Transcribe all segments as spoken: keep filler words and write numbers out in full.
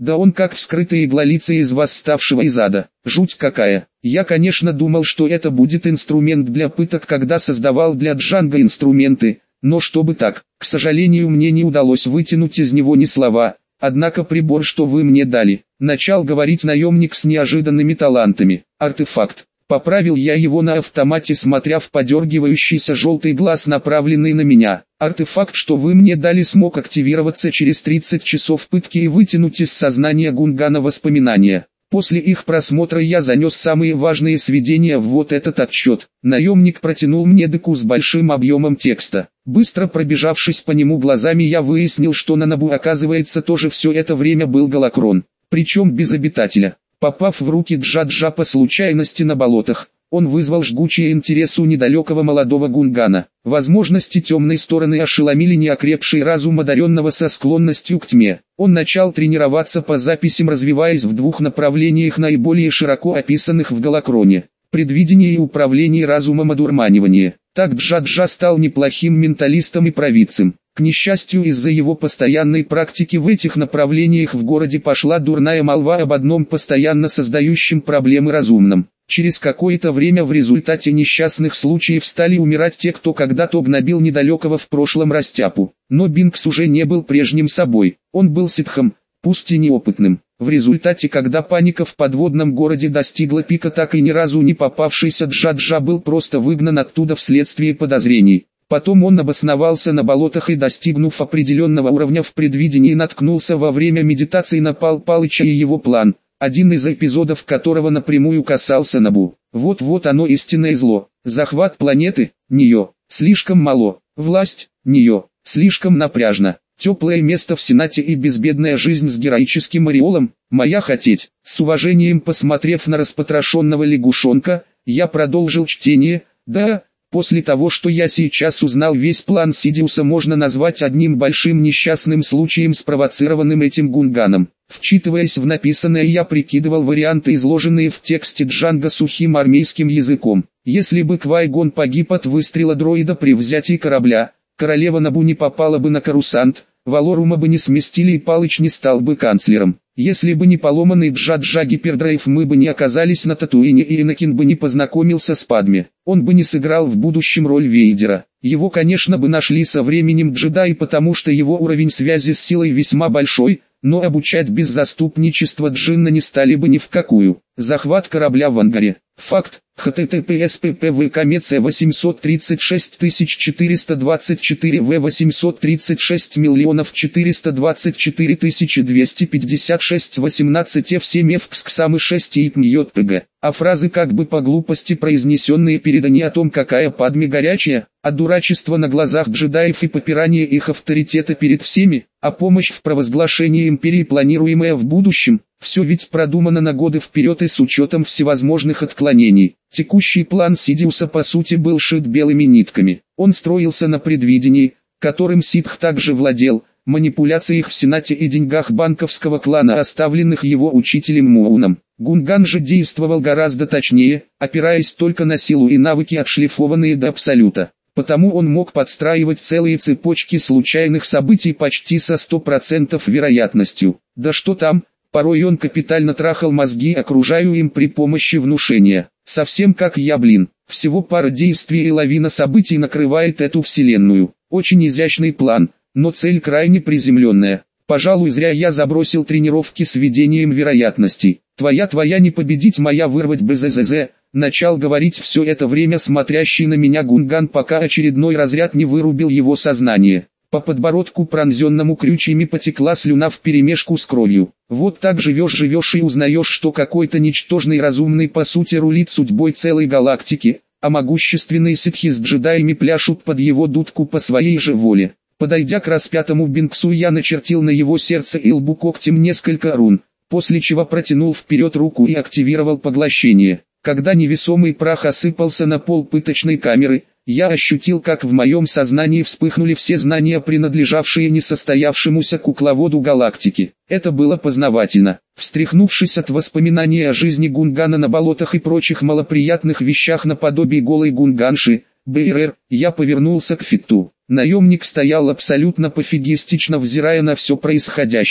Да он как вскрытая иглолица из восставшего из ада. Жуть какая. Я, конечно, думал, что это будет инструмент для пыток, когда создавал для Джанго инструменты, но чтобы так, к сожалению, мне не удалось вытянуть из него ни слова. Однако прибор, что вы мне дали, начал говорить наемник с неожиданными талантами. Артефакт. Поправил я его на автомате, смотря в подергивающийся желтый глаз, направленный на меня. Артефакт, что вы мне дали, смог активироваться через тридцать часов пытки и вытянуть из сознания Гунгана воспоминания. После их просмотра я занес самые важные сведения в вот этот отчет. Наемник протянул мне деку с большим объемом текста. Быстро пробежавшись по нему глазами, я выяснил, что на Набу, оказывается, тоже все это время был Галакрон. Причем без обитателя. Попав в руки Джаджа по случайности на болотах, он вызвал жгучий интерес у недалекого молодого Гунгана. Возможности темной стороны ошеломили неокрепший разум одаренного со склонностью к тьме. Он начал тренироваться по записям, развиваясь в двух направлениях, наиболее широко описанных в Галакроне: предвидение и управление разумом, одурманивание. Так Джаджа стал неплохим менталистом и провидцем. К несчастью, из-за его постоянной практики в этих направлениях в городе пошла дурная молва об одном постоянно создающем проблемы разумном. Через какое-то время в результате несчастных случаев стали умирать те, кто когда-то обнабил недалекого в прошлом растяпу. Но Бинкс уже не был прежним собой, он был ситхом, пусть и неопытным. В результате, когда паника в подводном городе достигла пика, так и ни разу не попавшийся Джаджа был просто выгнан оттуда вследствие подозрений. Потом он обосновался на болотах и, достигнув определенного уровня в предвидении, наткнулся во время медитации на Пал Палыча и его план, один из эпизодов которого напрямую касался Набу. Вот-вот оно истинное зло. Захват планеты – нее, слишком мало. Власть – нее, слишком напряжно. Теплое место в Сенате и безбедная жизнь с героическим ореолом – моя хотеть. С уважением посмотрев на распотрошенного лягушонка, я продолжил чтение. Да, после того, что я сейчас узнал, весь план Сидиуса можно назвать одним большим несчастным случаем, спровоцированным этим Гунганом. Вчитываясь в написанное, я прикидывал варианты, изложенные в тексте Джанго сухим армейским языком. Если бы Квай-Гон погиб от выстрела дроида при взятии корабля, королева Набу не попала бы на Корусант, Валорума бы не сместили и Палыч не стал бы канцлером. Если бы не поломанный Джаджа гипердрайв, мы бы не оказались на Татуине, и Энакин бы не познакомился с Падме. Он бы не сыграл в будущем роль Вейдера. Его, конечно, бы нашли со временем джедаи, потому что его уровень связи с силой весьма большой, но обучать без заступничества Джинна не стали бы ни в какую. Захват корабля в ангаре. Факт. https ppvkmec восемьсот тридцать шесть тысяч четыреста двадцать четыре в восемьсот тридцать шесть миллионов четыреста двадцать четыре тысячи двести пятьдесят шесть восемнадцать эф семь эф кс самый шесть ипмьётпг. А фразы, как бы по глупости произнесенные перед они о том, какая Падме горячая, а дурачество на глазах джедаев и попирание их авторитета перед всеми, а помощь в провозглашении империи, планируемая в будущем, все ведь продумано на годы вперед и с учетом всевозможных отклонений. Текущий план Сидиуса по сути был шит белыми нитками. Он строился на предвидении, которым Ситх также владел, манипуляциях в Сенате и деньгах банковского клана, оставленных его учителем Мууном. Гунган же действовал гораздо точнее, опираясь только на силу и навыки, отшлифованные до абсолюта. Потому он мог подстраивать целые цепочки случайных событий почти со сто процентов вероятностью. Да что там, порой он капитально трахал мозги окружающим при помощи внушения. Совсем как я, блин. Всего пара действий и лавина событий накрывает эту вселенную. Очень изящный план, но цель крайне приземленная. Пожалуй, зря я забросил тренировки с ведением вероятностей. Твоя-твоя не победить, моя вырвать БЗЗЗ. Начал говорить все это время смотрящий на меня Гунган, пока очередной разряд не вырубил его сознание. По подбородку, пронзенному крючьями, потекла слюна вперемешку с кровью. Вот так живешь-живешь и узнаешь, что какой-то ничтожный разумный по сути рулит судьбой целой галактики, а могущественные ситхи с джедаями пляшут под его дудку по своей же воле. Подойдя к распятому Бинксу, я начертил на его сердце и лбу когтем несколько рун, после чего протянул вперед руку и активировал поглощение. Когда невесомый прах осыпался на пол пыточной камеры, я ощутил, как в моем сознании вспыхнули все знания, принадлежавшие несостоявшемуся кукловоду галактики. Это было познавательно. Встряхнувшись от воспоминаний о жизни Гунгана на болотах и прочих малоприятных вещах наподобие голой гунганши, БРР, я повернулся к Фитту. Наемник стоял абсолютно пофигистично, взирая на все происходящее.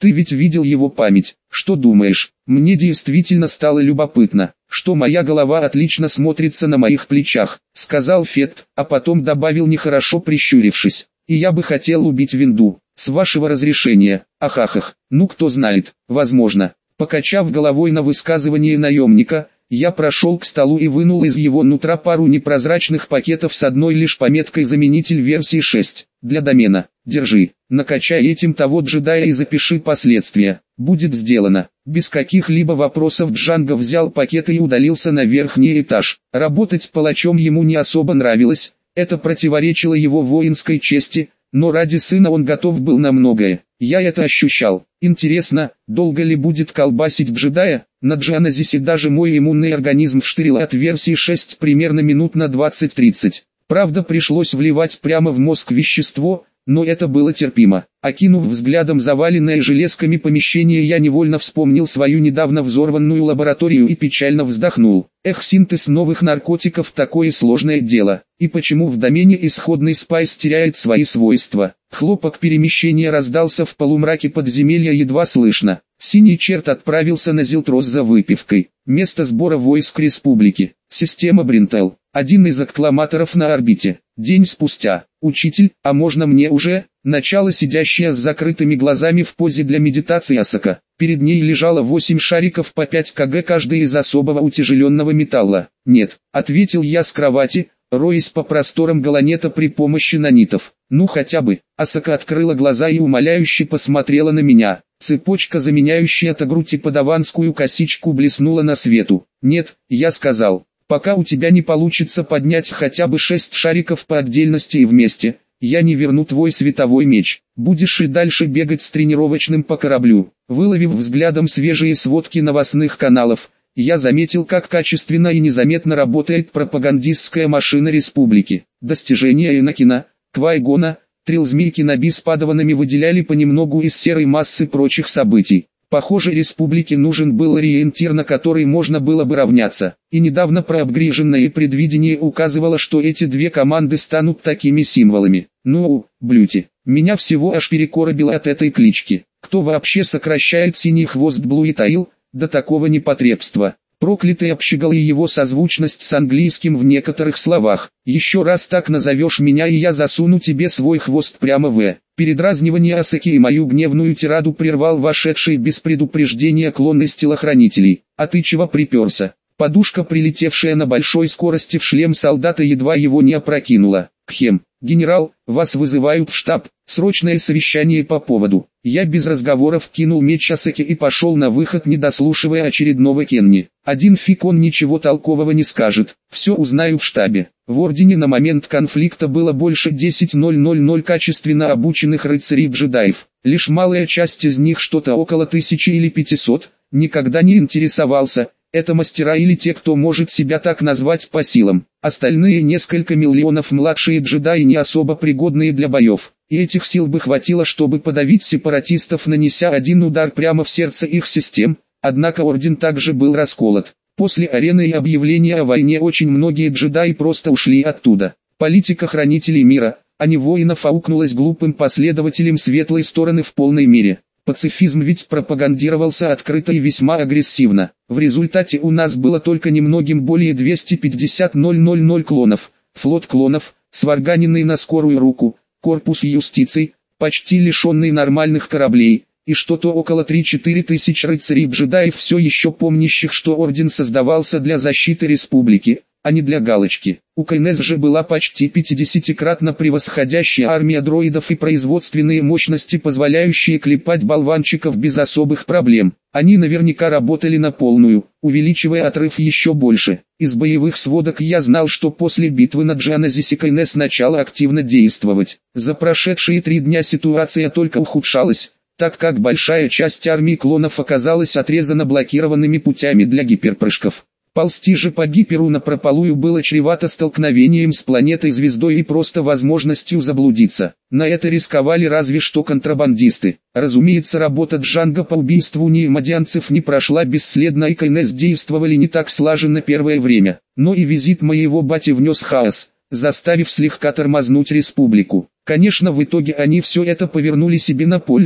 Ты ведь видел его память. Что думаешь? Мне действительно стало любопытно, что моя голова отлично смотрится на моих плечах, сказал Фет, а потом добавил, нехорошо прищурившись. И я бы хотел убить Винду, с вашего разрешения. Ахахах, ну кто знает, возможно. Покачав головой на высказывание наемника, я прошел к столу и вынул из его нутра пару непрозрачных пакетов с одной лишь пометкой «Заменитель версии шесть». Для домена. Держи, накачай этим того джедая и запиши последствия. Будет сделано. Без каких-либо вопросов Джанго взял пакеты и удалился на верхний этаж. Работать палачом ему не особо нравилось, это противоречило его воинской чести, но ради сына он готов был на многое. Я это ощущал. Интересно, долго ли будет колбасить джедая? На Джаназисе даже мой иммунный организм вштырил от версии шесть примерно минут на двадцать-тридцать. Правда, пришлось вливать прямо в мозг вещество, но это было терпимо. Окинув взглядом заваленное железками помещение, я невольно вспомнил свою недавно взорванную лабораторию и печально вздохнул. Эх, синтез новых наркотиков такое сложное дело. И почему в домене исходный спайс теряет свои свойства? Хлопок перемещения раздался в полумраке подземелья едва слышно. Синий черт отправился на Зилтрос за выпивкой. Место сбора войск республики. Система Бринтел. Один из аккламаторов на орбите. День спустя. Учитель, а можно мне уже? Начало сидящая с закрытыми глазами в позе для медитации Асака. Перед ней лежало восемь шариков по пять килограмм каждый из особого утяжеленного металла. Нет, ответил я с кровати, роясь по просторам галанета при помощи нанитов. Ну хотя бы. Асака открыла глаза и умоляюще посмотрела на меня. Цепочка, заменяющая тагру и подаванскую косичку, блеснула на свету. Нет, я сказал, пока у тебя не получится поднять хотя бы шесть шариков по отдельности и вместе, я не верну твой световой меч. Будешь и дальше бегать с тренировочным по кораблю. Выловив взглядом свежие сводки новостных каналов, я заметил, как качественно и незаметно работает пропагандистская машина республики. Достижения Энакина, Квай-Гона, Трилзми и Кеноби с падаванами выделяли понемногу из серой массы прочих событий. Похоже, республике нужен был ориентир, на который можно было бы равняться, и недавно проапгреженное предвидение указывало, что эти две команды станут такими символами. Ну, блюти, меня всего аж перекоробило от этой клички. Кто вообще сокращает синий хвост Блуитаил, до такого непотребства? Проклятый общегол и его созвучность с английским в некоторых словах. Еще раз так назовешь меня, и я засуну тебе свой хвост прямо в... Передразнивание Асаки и мою гневную тираду прервал вошедший без предупреждения клон из телохранителей. А ты чего приперся? Подушка, прилетевшая на большой скорости в шлем солдата, едва его не опрокинула. Кхем, генерал, вас вызывают в штаб, срочное совещание по поводу. Я без разговоров кинул меч Асаки и пошел на выход, не дослушивая очередного Кенни. Один фиг он ничего толкового не скажет, все узнаю в штабе. В Ордене на момент конфликта было больше десять тысяч качественно обученных рыцарей-джедаев. Лишь малая часть из них, что-то около тысячи или пятисот, никогда не интересовался. Это мастера или те, кто может себя так назвать по силам. Остальные несколько миллионов младшие джедаи, не особо пригодные для боев. И этих сил бы хватило, чтобы подавить сепаратистов, нанеся один удар прямо в сердце их систем. Однако Орден также был расколот. После арены и объявления о войне очень многие джедаи просто ушли оттуда. Политика хранителей мира, а не воинов, аукнулась глупым последователям светлой стороны в полной мере. Пацифизм ведь пропагандировался открыто и весьма агрессивно. В результате у нас было только немногим более двухсот пятидесяти тысяч клонов, флот клонов, сварганенный на скорую руку, корпус юстиций, почти лишенный нормальных кораблей, и что-то около три-четыре тысячи рыцарей-джедаев, все еще помнящих, что Орден создавался для защиты республики, а не для галочки. У Кайнез же была почти пятидесятикратно превосходящая армия дроидов и производственные мощности, позволяющие клепать болванчиков без особых проблем. Они наверняка работали на полную, увеличивая отрыв еще больше. Из боевых сводок я знал, что после битвы на Джаназисе Кайнез начала активно действовать. За прошедшие три дня ситуация только ухудшалась, так как большая часть армии клонов оказалась отрезана блокированными путями для гиперпрыжков. Ползти же по гиперу напропалую было чревато столкновением с планетой-звездой и просто возможностью заблудиться. На это рисковали разве что контрабандисты. Разумеется, работа Джанго по убийству неимодианцев не прошла бесследно, и Кайнез действовали не так слаженно первое время. Но и визит моего бати внес хаос, заставив слегка тормознуть республику. Конечно, в итоге они все это повернули себе на пользу.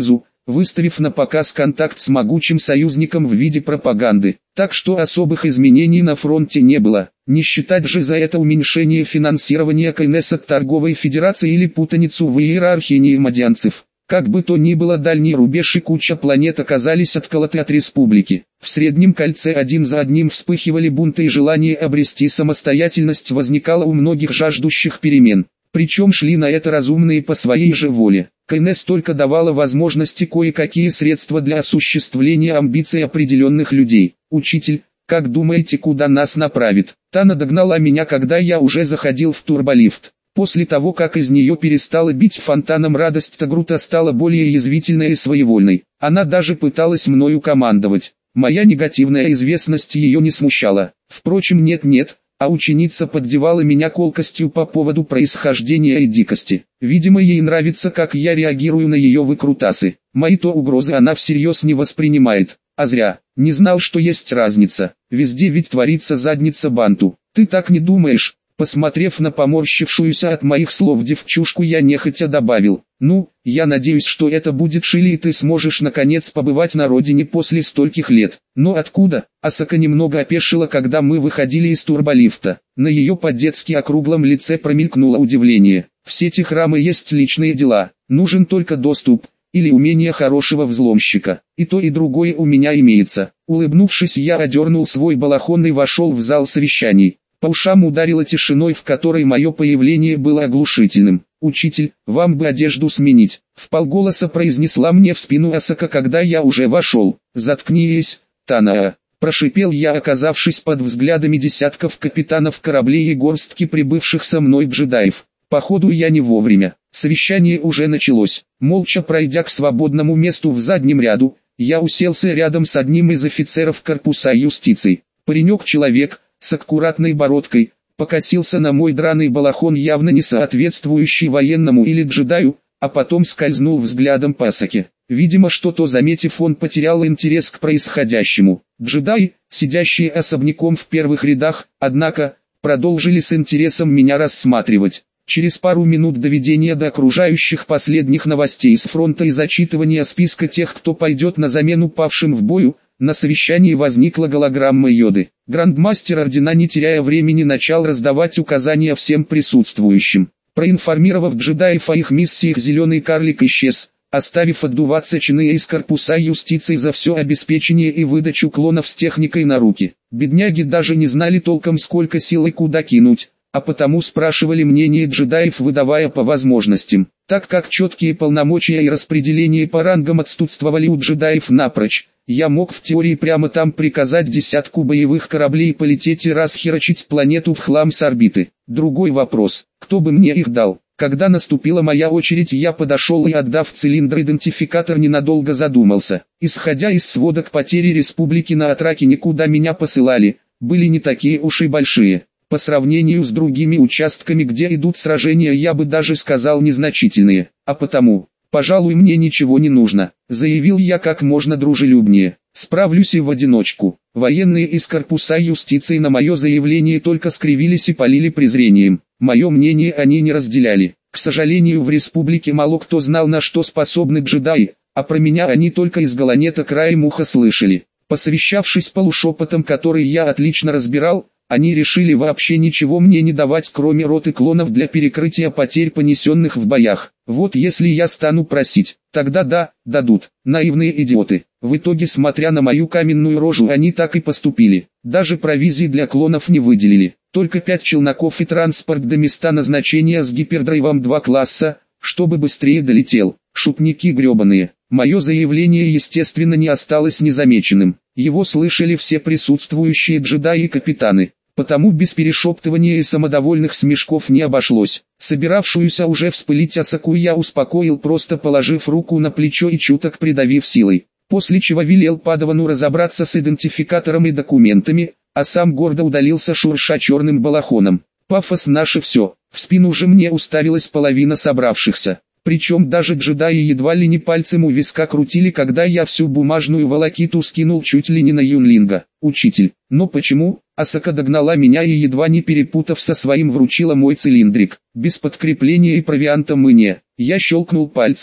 выставив на показ контакт с могучим союзником в виде пропаганды. Так что особых изменений на фронте не было. Не считать же за это уменьшение финансирования КНС от торговой федерации или путаницу в иерархии неимадянцев. Как бы то ни было, дальний рубеж и куча планет оказались отколоты от республики. В среднем кольце один за одним вспыхивали бунты, и желание обрести самостоятельность возникало у многих жаждущих перемен. Причем шли на это разумные по своей же воле. КНС только давала возможности кое-какие средства для осуществления амбиций определенных людей. «Учитель, как думаете, куда нас направит?» Тана догнала меня, когда я уже заходил в турболифт. После того, как из нее перестала бить фонтаном радость, Тагрута стала более язвительной и своевольной. Она даже пыталась мною командовать. Моя негативная известность ее не смущала. Впрочем, нет-нет, а ученица поддевала меня колкостью по поводу происхождения и дикости. Видимо, ей нравится, как я реагирую на ее выкрутасы. Мои-то угрозы она всерьез не воспринимает. А зря. Не знал, что есть разница. Везде ведь творится задница Банту. Ты так не думаешь? Посмотрев на поморщившуюся от моих слов девчушку, я нехотя добавил: «Ну, я надеюсь, что это будет Шили, и ты сможешь наконец побывать на родине после стольких лет». «Но откуда?» Асака немного опешила, когда мы выходили из турболифта. На ее по-детски округлом лице промелькнуло удивление. «В сети храма есть личные дела, нужен только доступ, или умение хорошего взломщика. И то и другое у меня имеется». Улыбнувшись, я одернул свой балахон и вошел в зал совещаний. По ушам ударило тишиной, в которой мое появление было оглушительным. «Учитель, вам бы одежду сменить», — вполголоса произнесла мне в спину Асака, когда я уже вошел. «Заткнись, Тана», — прошипел я, оказавшись под взглядами десятков капитанов кораблей и горстки прибывших со мной джедаев. Походу я не вовремя. Совещание уже началось. Молча пройдя к свободному месту в заднем ряду, я уселся рядом с одним из офицеров корпуса юстиции. Паренек-человек с аккуратной бородкой покосился на мой драный балахон, явно не соответствующий военному или джедаю, а потом скользнул взглядом по Асаке. Видимо, что-то заметив, он потерял интерес к происходящему. Джедаи, сидящие особняком в первых рядах, однако, продолжили с интересом меня рассматривать. Через пару минут доведения до окружающих последних новостей с фронта и зачитывания списка тех, кто пойдет на замену павшим в бою, на совещании возникла голограмма Йоды. Грандмастер Ордена, не теряя времени, начал раздавать указания всем присутствующим. Проинформировав джедаев о их миссиях, зеленый карлик исчез, оставив отдуваться чины из корпуса юстиции за все обеспечение и выдачу клонов с техникой на руки. Бедняги даже не знали толком, сколько сил и куда кинуть, а потому спрашивали мнение джедаев, выдавая по возможностям. Так как четкие полномочия и распределение по рангам отсутствовали у джедаев напрочь, я мог в теории прямо там приказать десятку боевых кораблей полететь и расхерачить планету в хлам с орбиты. Другой вопрос, кто бы мне их дал? Когда наступила моя очередь, я подошел и, отдав цилиндр-идентификатор, ненадолго задумался. Исходя из сводок, потери республики на Атракине, куда меня посылали, были не такие уж и большие. По сравнению с другими участками, где идут сражения, я бы даже сказал незначительные. А потому, пожалуй, мне ничего не нужно, заявил я как можно дружелюбнее. Справлюсь и в одиночку. Военные из корпуса юстиции на мое заявление только скривились и полили презрением. Мое мнение они не разделяли. К сожалению, в республике мало кто знал, на что способны джедаи, а про меня они только из галанета краем уха слышали. Посовещавшись полушепотом, который я отлично разбирал, они решили вообще ничего мне не давать, кроме роты клонов для перекрытия потерь, понесенных в боях. Вот если я стану просить, тогда да, дадут. Наивные идиоты. В итоге, смотря на мою каменную рожу, они так и поступили. Даже провизии для клонов не выделили. Только пять челноков и транспорт до места назначения с гипердрайвом два класса, чтобы быстрее долетел. Шутники гребаные. Мое заявление, естественно, не осталось незамеченным. Его слышали все присутствующие джедаи и капитаны. Потому без перешептывания и самодовольных смешков не обошлось. Собиравшуюся уже вспылить Асаку я успокоил, просто положив руку на плечо и чуток придавив силой. После чего велел Падавану разобраться с идентификатором и документами, а сам гордо удалился, шурша черным балахоном. Пафос наше все. В спину же мне уставилась половина собравшихся. Причем даже джедаи едва ли не пальцем у виска крутили, когда я всю бумажную волокиту скинул чуть ли не на Юнлинга. «Учитель, но почему?» Асака догнала меня и, едва не перепутав со своим, вручила мой цилиндрик. «Без подкрепления и провианта мы не...» Я щелкнул пальцами.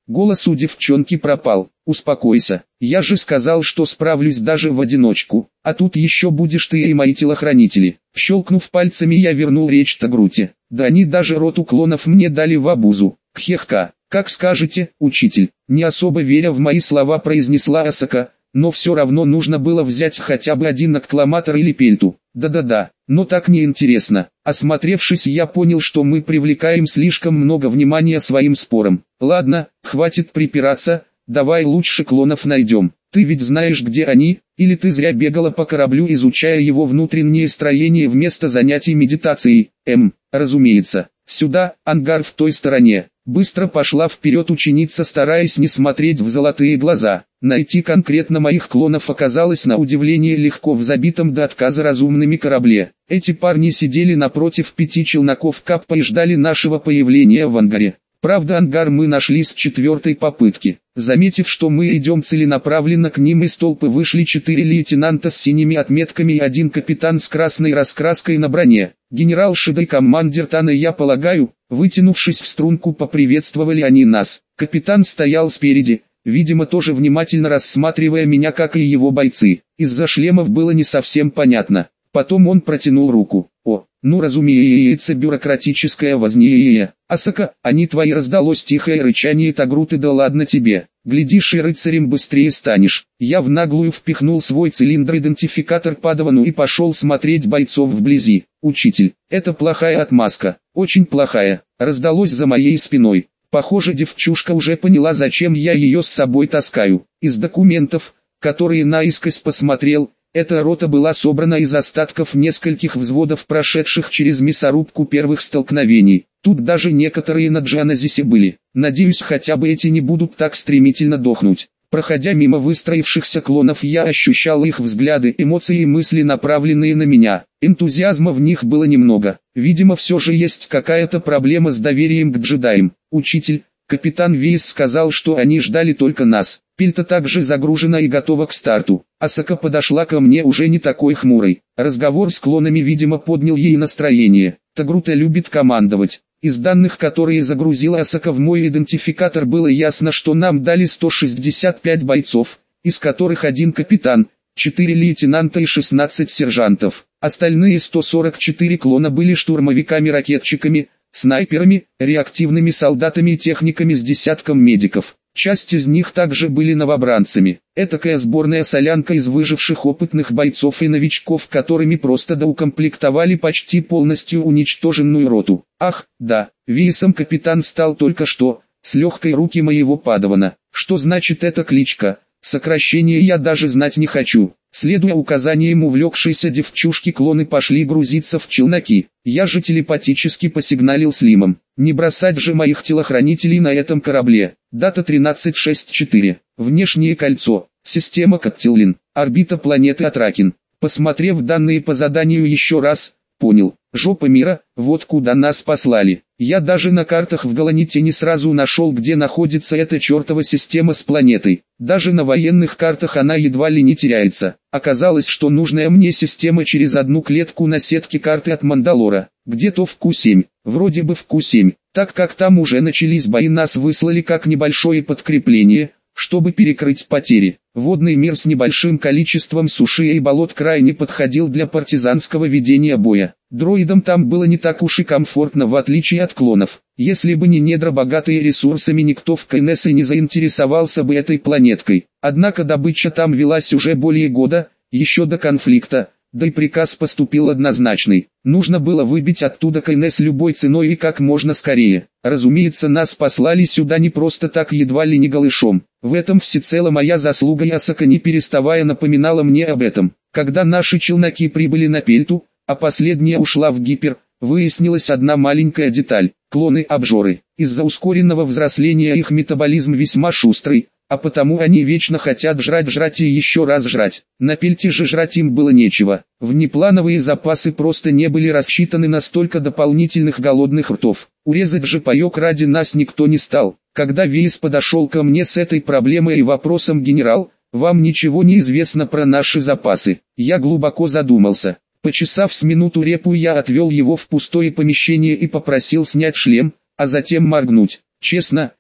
Голос у девчонки пропал. Успокойся, я же сказал, что справлюсь даже в одиночку, а тут еще будешь ты и мои телохранители. Щелкнув пальцами, я вернул речь Тагруте. Да они даже роту клонов мне дали в обузу. Кхехка, как скажете, учитель. Не особо веря в мои слова, произнесла Асака, но все равно нужно было взять хотя бы один аккламатор или пельту. Да-да-да, но так неинтересно. Осмотревшись, я понял, что мы привлекаем слишком много внимания своим спорам. Ладно, хватит припираться, давай лучше клонов найдем. Ты ведь знаешь, где они, или ты зря бегала по кораблю, изучая его внутреннее строение вместо занятий медитацией? Эм, разумеется. Сюда, ангар в той стороне. Быстро пошла вперед ученица, стараясь не смотреть в золотые глаза. Найти конкретно моих клонов оказалось на удивление легко в забитом до отказа разумными корабле. Эти парни сидели напротив пяти челноков Каппа и ждали нашего появления в ангаре. Правда, ангар мы нашли с четвертой попытки. Заметив, что мы идем целенаправленно к ним, из толпы вышли четыре лейтенанта с синими отметками и один капитан с красной раскраской на броне. Генерал Шида и командир Тана, я полагаю, вытянувшись в струнку, поприветствовали они нас. Капитан стоял спереди, видимо тоже внимательно рассматривая меня, как и его бойцы. Из-за шлемов было не совсем понятно. Потом он протянул руку. О, ну разумеется, бюрократическая возня. Асака, они твои, раздалось тихое рычание Тагруты. Да ладно тебе, глядишь и рыцарем быстрее станешь. Я в наглую впихнул свой цилиндр-идентификатор Падавану и пошел смотреть бойцов вблизи. Учитель, это плохая отмазка, очень плохая, раздалось за моей спиной. Похоже, девчушка уже поняла, зачем я ее с собой таскаю. Из документов, которые наискось посмотрел, эта рота была собрана из остатков нескольких взводов, прошедших через мясорубку первых столкновений. Тут даже некоторые на Джаназисе были. Надеюсь, хотя бы эти не будут так стремительно дохнуть. Проходя мимо выстроившихся клонов, я ощущал их взгляды, эмоции и мысли, направленные на меня. Энтузиазма в них было немного. Видимо, все же есть какая-то проблема с доверием к джедаям. Учитель, капитан Вейс сказал, что они ждали только нас. Пельта также загружена и готова к старту. Асака подошла ко мне уже не такой хмурой. Разговор с клонами, видимо, поднял ей настроение. Тагрута любит командовать. Из данных, которые загрузила Асака в мой идентификатор, было ясно, что нам дали сто шестьдесят пять бойцов, из которых один капитан, четыре лейтенанта и шестнадцать сержантов. Остальные сто сорок четыре клона были штурмовиками-ракетчиками, снайперами, реактивными солдатами и техниками с десятком медиков. Часть из них также были новобранцами. Этакая сборная солянка из выживших опытных бойцов и новичков, которыми просто доукомплектовали почти полностью уничтоженную роту. Ах, да, Вейсом капитан стал только что, с легкой руки моего Падавана. Что значит эта кличка? Сокращение я даже знать не хочу. Следуя указаниям увлекшейся девчушки, клоны пошли грузиться в челноки. Я же телепатически посигналил Слимом. Не бросать же моих телохранителей на этом корабле. Дата тринадцать шестьдесят четыре. Внешнее кольцо. Система Коттилин. Орбита планеты Атракин. Посмотрев данные по заданию еще раз, понял. Жопа мира, вот куда нас послали. Я даже на картах в Галаните не сразу нашел, где находится эта чертова система с планетой. Даже на военных картах она едва ли не теряется. Оказалось, что нужная мне система через одну клетку на сетке карты от Мандалора. Где-то в Ку семь. Вроде бы в Ку семь. Так как там уже начались бои, нас выслали как небольшое подкрепление, чтобы перекрыть потери. Водный мир с небольшим количеством суши и болот крайне подходил для партизанского ведения боя. Дроидам там было не так уж и комфортно, в отличие от клонов. Если бы не недра, богатые ресурсами, никто в КНС и не заинтересовался бы этой планеткой. Однако добыча там велась уже более года, еще до конфликта, да и приказ поступил однозначный. Нужно было выбить оттуда КНС любой ценой и как можно скорее. Разумеется, нас послали сюда не просто так, едва ли не голышом. В этом всецело моя заслуга, и Асака, не переставая, напоминала мне об этом. Когда наши челноки прибыли на Пельту, а последняя ушла в гипер, выяснилась одна маленькая деталь. Клоны-обжоры. Из-за ускоренного взросления их метаболизм весьма шустрый, а потому они вечно хотят жрать, жрать и еще раз жрать. На Пельте же жрать им было нечего. Внеплановые запасы просто не были рассчитаны на столько дополнительных голодных ртов. Урезать же паёк ради нас никто не стал. Когда Вейс подошел ко мне с этой проблемой и вопросом: «Генерал, вам ничего не известно про наши запасы?» Я глубоко задумался. Почесав с минуту репу, я отвел его в пустое помещение и попросил снять шлем, а затем моргнуть. Честно,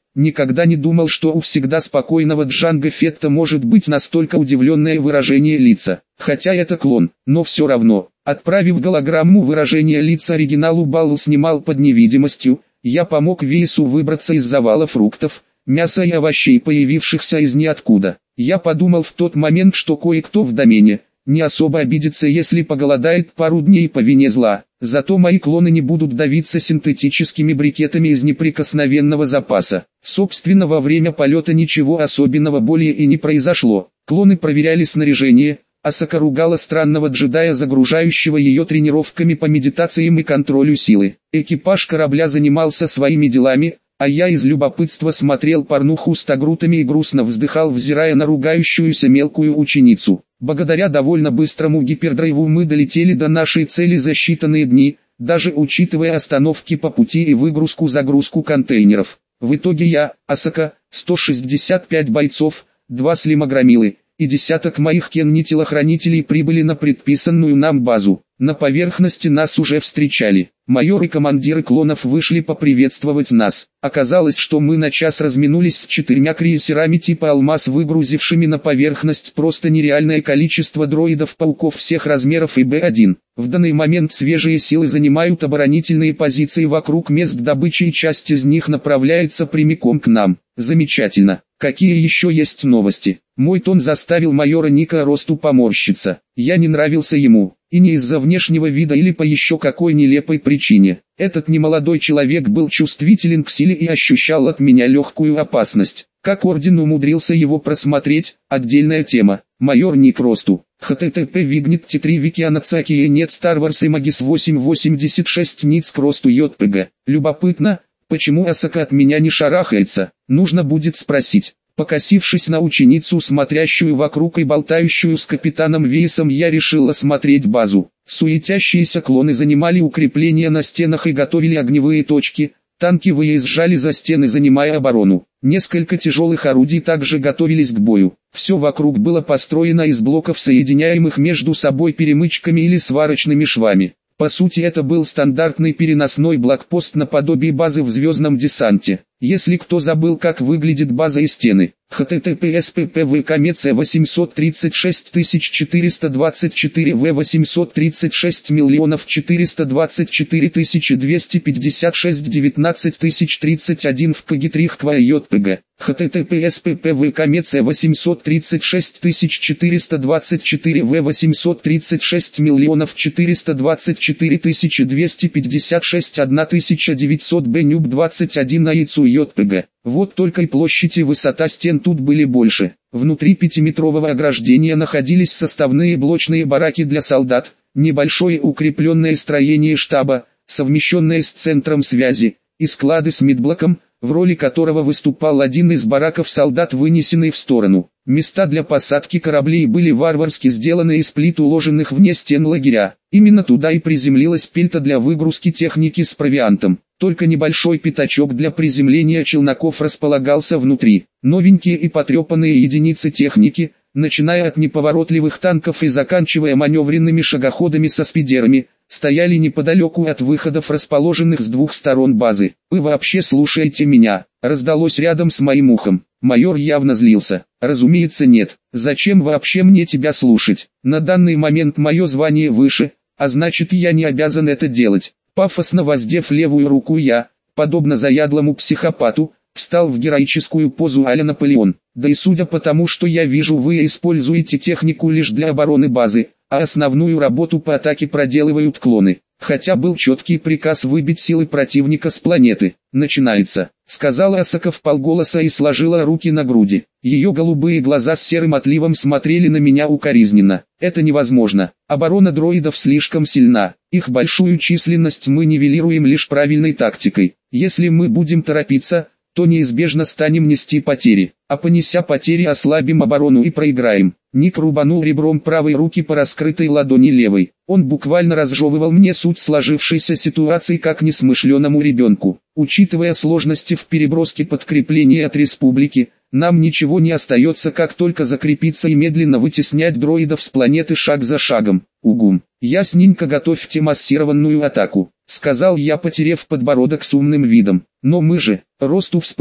Никогда не думал, что у всегда спокойного Джанго Фетта может быть настолько удивленное выражение лица. Хотя это клон, но все равно. Отправив голограмму выражения лица оригиналу, Балл снимал под невидимостью. Я помог Вейсу выбраться из завала фруктов, мяса и овощей, появившихся из ниоткуда. Я подумал в тот момент, что кое-кто в домене не особо обидится, если поголодает пару дней по вине зла. Зато мои клоны не будут давиться синтетическими брикетами из неприкосновенного запаса. Собственно, во время полета ничего особенного более и не произошло. Клоны проверяли снаряжение. Асака ругала странного джедая, загружающего ее тренировками по медитациям и контролю силы. Экипаж корабля занимался своими делами, а я из любопытства смотрел порнуху с тагрутами и грустно вздыхал, взирая на ругающуюся мелкую ученицу. Благодаря довольно быстрому гипердрайву мы долетели до нашей цели за считанные дни, даже учитывая остановки по пути и выгрузку-загрузку контейнеров. В итоге я, Асака, сто шестьдесят пять бойцов, два слимограммилы и десяток моих кенни-телохранителей прибыли на предписанную нам базу. На поверхности нас уже встречали. Майор и командиры клонов вышли поприветствовать нас. Оказалось, что мы на час разминулись с четырьмя крейсерами типа «Алмаз», выгрузившими на поверхность просто нереальное количество дроидов-пауков всех размеров и Бэ один. В данный момент свежие силы занимают оборонительные позиции вокруг мест добычи, и часть из них направляется прямиком к нам. Замечательно. Какие еще есть новости? Мой тон заставил майора Ника Росту поморщиться. Я не нравился ему. И не из-за внешнего вида или по еще какой нелепой причине. Этот немолодой человек был чувствителен к силе и ощущал от меня легкую опасность. Как Орден умудрился его просмотреть, отдельная тема. Майор Ник Росту. ХТТП Вигнет Ти три Викианацаки нет Star Wars Imagis восемь восемьдесят шесть Ниц к Росту ЙПГ. Любопытно, почему Асака от меня не шарахается, нужно будет спросить. Покосившись на ученицу, смотрящую вокруг и болтающую с капитаном Вейсом, я решил осмотреть базу. Суетящиеся клоны занимали укрепления на стенах и готовили огневые точки. Танки выезжали за стены, занимая оборону. Несколько тяжелых орудий также готовились к бою. Все вокруг было построено из блоков, соединяемых между собой перемычками или сварочными швами. По сути, это был стандартный переносной блокпост наподобие базы в Звездном десанте. Если кто забыл, как выглядит база и стены, https ppvkmec восемьсот тридцать шесть тысяч четыреста двадцать четыре в восемьсот тридцать шесть миллионов четыреста двадцать четыре тысячи двести пятьдесят шесть девятнадцать тысяч тридцать один в пгитрихква йпг, https ppvkmec восемьсот тридцать шесть тысяч четыреста двадцать четыре в восемьсот тридцать шесть миллионов четыреста двадцать четыре тысячи двести пятьдесят шесть тысяча девятьсот б нюб двадцать один на яйцу йпг. Вот только и площадь и высота стен тут были больше. Внутри пятиметрового ограждения находились составные блочные бараки для солдат, небольшое укрепленное строение штаба, совмещенное с центром связи, и склады с медблоком, в роли которого выступал один из бараков солдат, вынесенный в сторону. Места для посадки кораблей были варварски сделаны из плит, уложенных вне стен лагеря. Именно туда и приземлилась пельта для выгрузки техники с провиантом. Только небольшой пятачок для приземления челноков располагался внутри. Новенькие и потрепанные единицы техники, начиная от неповоротливых танков и заканчивая маневренными шагоходами со спидерами, стояли неподалеку от выходов, расположенных с двух сторон базы. «Вы вообще слушаете меня?» — раздалось рядом с моим ухом. Майор явно злился. «Разумеется, нет. Зачем вообще мне тебя слушать? На данный момент мое звание выше, а значит, я не обязан это делать». Пафосно воздев левую руку, я, подобно заядлому психопату, встал в героическую позу а-ля Наполеон. Да и судя по тому, что я вижу, вы используете технику лишь для обороны базы, а основную работу по атаке проделывают клоны. Хотя был четкий приказ выбить силы противника с планеты. «Начинается», — сказала Асака вполголоса и сложила руки на груди. Ее голубые глаза с серым отливом смотрели на меня укоризненно. «Это невозможно. Оборона дроидов слишком сильна. Их большую численность мы нивелируем лишь правильной тактикой. Если мы будем торопиться, то неизбежно станем нести потери, а понеся потери, ослабим оборону и проиграем». Ник рубанул ребром правой руки по раскрытой ладони левой. Он буквально разжевывал мне суть сложившейся ситуации как несмышленому ребенку. Учитывая сложности в переброске подкреплений от республики, нам ничего не остается, как только закрепиться и медленно вытеснять дроидов с планеты шаг за шагом. Угум. «Ясненько, готовьте массированную атаку», — сказал я, потерев подбородок с умным видом. «Но мы же...» — Росту вспылил.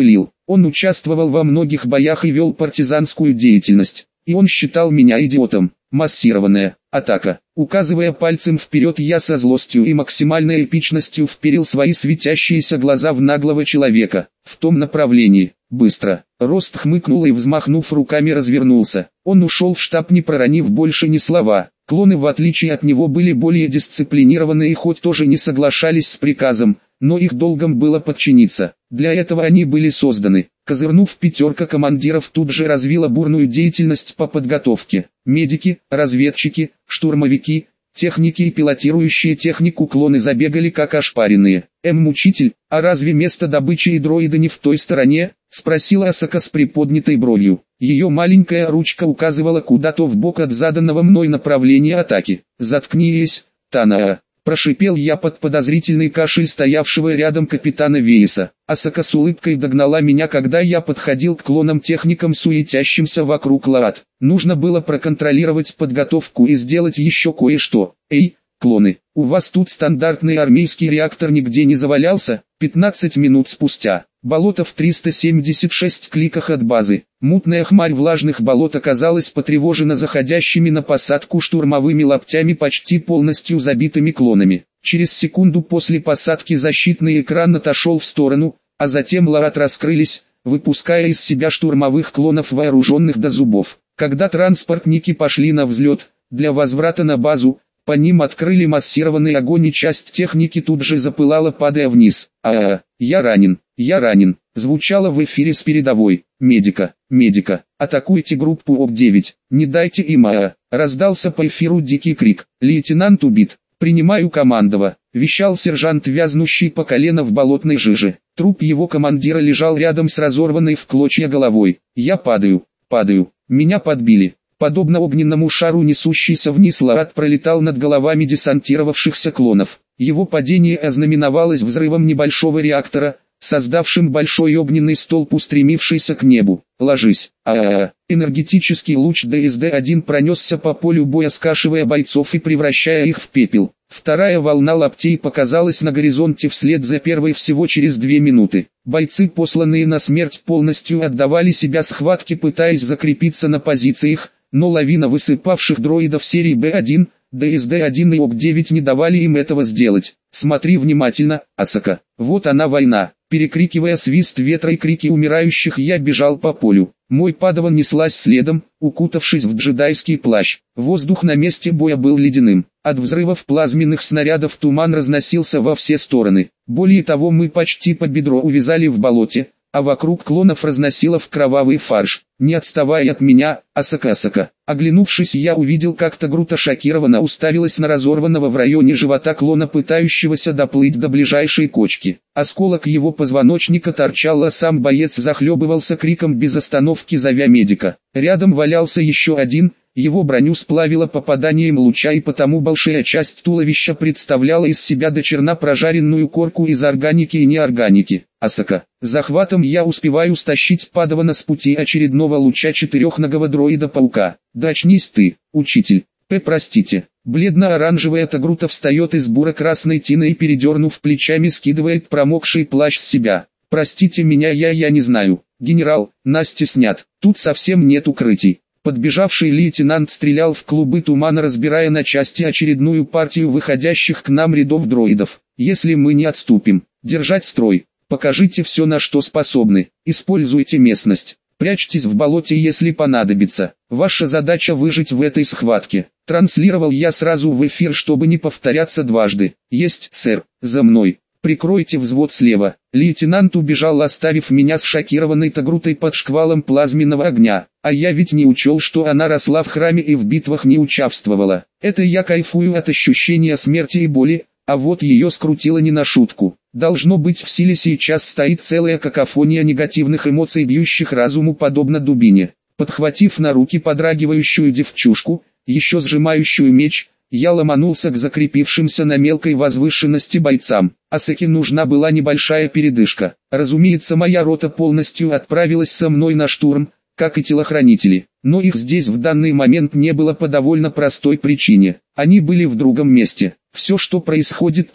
Он участвовал во многих боях и вел партизанскую деятельность. И он считал меня идиотом. Массированная атака. Указывая пальцем вперед, я со злостью и максимальной эпичностью вперил свои светящиеся глаза в наглого человека. В том направлении. Быстро. Рост хмыкнул и, взмахнув руками, развернулся. Он ушел в штаб, не проронив больше ни слова. Клоны, в отличие от него, были более дисциплинированы и хоть тоже не соглашались с приказом, но их долгом было подчиниться. Для этого они были созданы. Козырнув, пятерка командиров тут же развила бурную деятельность по подготовке. Медики, разведчики, штурмовики, техники и пилотирующие технику клоны забегали как ошпаренные. «Эм, учитель, а разве место добычи и дроида не в той стороне?» — спросила Асака с приподнятой бровью. Ее маленькая ручка указывала куда-то вбок от заданного мной направления атаки. «Заткнись, Танаа!» — прошипел я под подозрительный кашель стоявшего рядом капитана Вейса. Асака с улыбкой догнала меня, когда я подходил к клонам-техникам, суетящимся вокруг Лаат. Нужно было проконтролировать подготовку и сделать еще кое-что. «Эй, клоны, у вас тут стандартный армейский реактор нигде не завалялся?» пятнадцать минут спустя. Болото в триста семьдесят шесть кликах от базы. Мутная хмарь влажных болот оказалась потревожена заходящими на посадку штурмовыми лаптями, почти полностью забитыми клонами. Через секунду после посадки защитный экран отошел в сторону, а затем Лаат раскрылись, выпуская из себя штурмовых клонов, вооруженных до зубов. Когда транспортники пошли на взлет, для возврата на базу, по ним открыли массированный огонь, и часть техники тут же запылала, падая вниз. «А-а-а, я ранен, я ранен», звучало в эфире с передовой. «Медика, медика, атакуйте группу О К девять, не дайте им а-а», раздался по эфиру дикий крик. «Лейтенант убит, принимаю командова», вещал сержант, вязнущий по колено в болотной жиже. Труп его командира лежал рядом с разорванной в клочья головой. «Я падаю, падаю, меня подбили». Подобно огненному шару, несущийся вниз, Лаат пролетал над головами десантировавшихся клонов. Его падение ознаменовалось взрывом небольшого реактора, создавшим большой огненный столб, устремившийся к небу. «Ложись!» А-а-а! Энергетический луч Д С Д один пронесся по полю боя, скашивая бойцов и превращая их в пепел. Вторая волна лаптей показалась на горизонте вслед за первой всего через две минуты. Бойцы, посланные на смерть, полностью отдавали себя схватке, пытаясь закрепиться на позициях, но лавина высыпавших дроидов серии Б один, Д С Д один и О К девять не давали им этого сделать. «Смотри внимательно, Асака, вот она война!» Перекрикивая свист ветра и крики умирающих, я бежал по полю. Мой падаван неслась следом, укутавшись в джедайский плащ. Воздух на месте боя был ледяным. От взрывов плазменных снарядов туман разносился во все стороны. Более того, мы почти по бедро увязали в болоте, а вокруг клонов разносило в кровавый фарш. «Не отставай от меня, Асака-Асака!» Оглянувшись, я увидел, как Тагрута шокированно уставилась на разорванного в районе живота клона, пытающегося доплыть до ближайшей кочки. Осколок его позвоночника торчал, а сам боец захлебывался криком, без остановки зовя медика. Рядом валялся еще один. Его броню сплавило попаданием луча, и потому большая часть туловища представляла из себя до черна прожаренную корку из органики и неорганики. «Асака, захватом я успеваю стащить падавана с пути очередного луча четырехногого дроида-паука. Да очнись ты, учитель!» П. Простите. Бледно-оранжевая Тагрута встает из буро-красной тины и, передернув плечами, скидывает промокший плащ с себя. «Простите меня, я я не знаю. Генерал, нас теснят. Тут совсем нет укрытий». Подбежавший лейтенант стрелял в клубы тумана, разбирая на части очередную партию выходящих к нам рядов дроидов. «Если мы не отступим, держать строй. Покажите все, на что способны. Используйте местность. Прячьтесь в болоте, если понадобится. Ваша задача выжить в этой схватке». Транслировал я сразу в эфир, чтобы не повторяться дважды. «Есть, сэр, за мной. Прикройте взвод слева». Лейтенант убежал, оставив меня с шокированной Тагрутой под шквалом плазменного огня. А я ведь не учел, что она росла в храме и в битвах не участвовала. Это я кайфую от ощущения смерти и боли, а вот ее скрутило не на шутку. Должно быть, в силе сейчас стоит целая какофония негативных эмоций, бьющих разуму подобно дубине. Подхватив на руки подрагивающую девчушку, еще сжимающую меч, я ломанулся к закрепившимся на мелкой возвышенности бойцам. Асаке нужна была небольшая передышка. Разумеется, моя рота полностью отправилась со мной на штурм, как и телохранители. Но их здесь в данный момент не было по довольно простой причине. Они были в другом месте. Все, что происходит тут,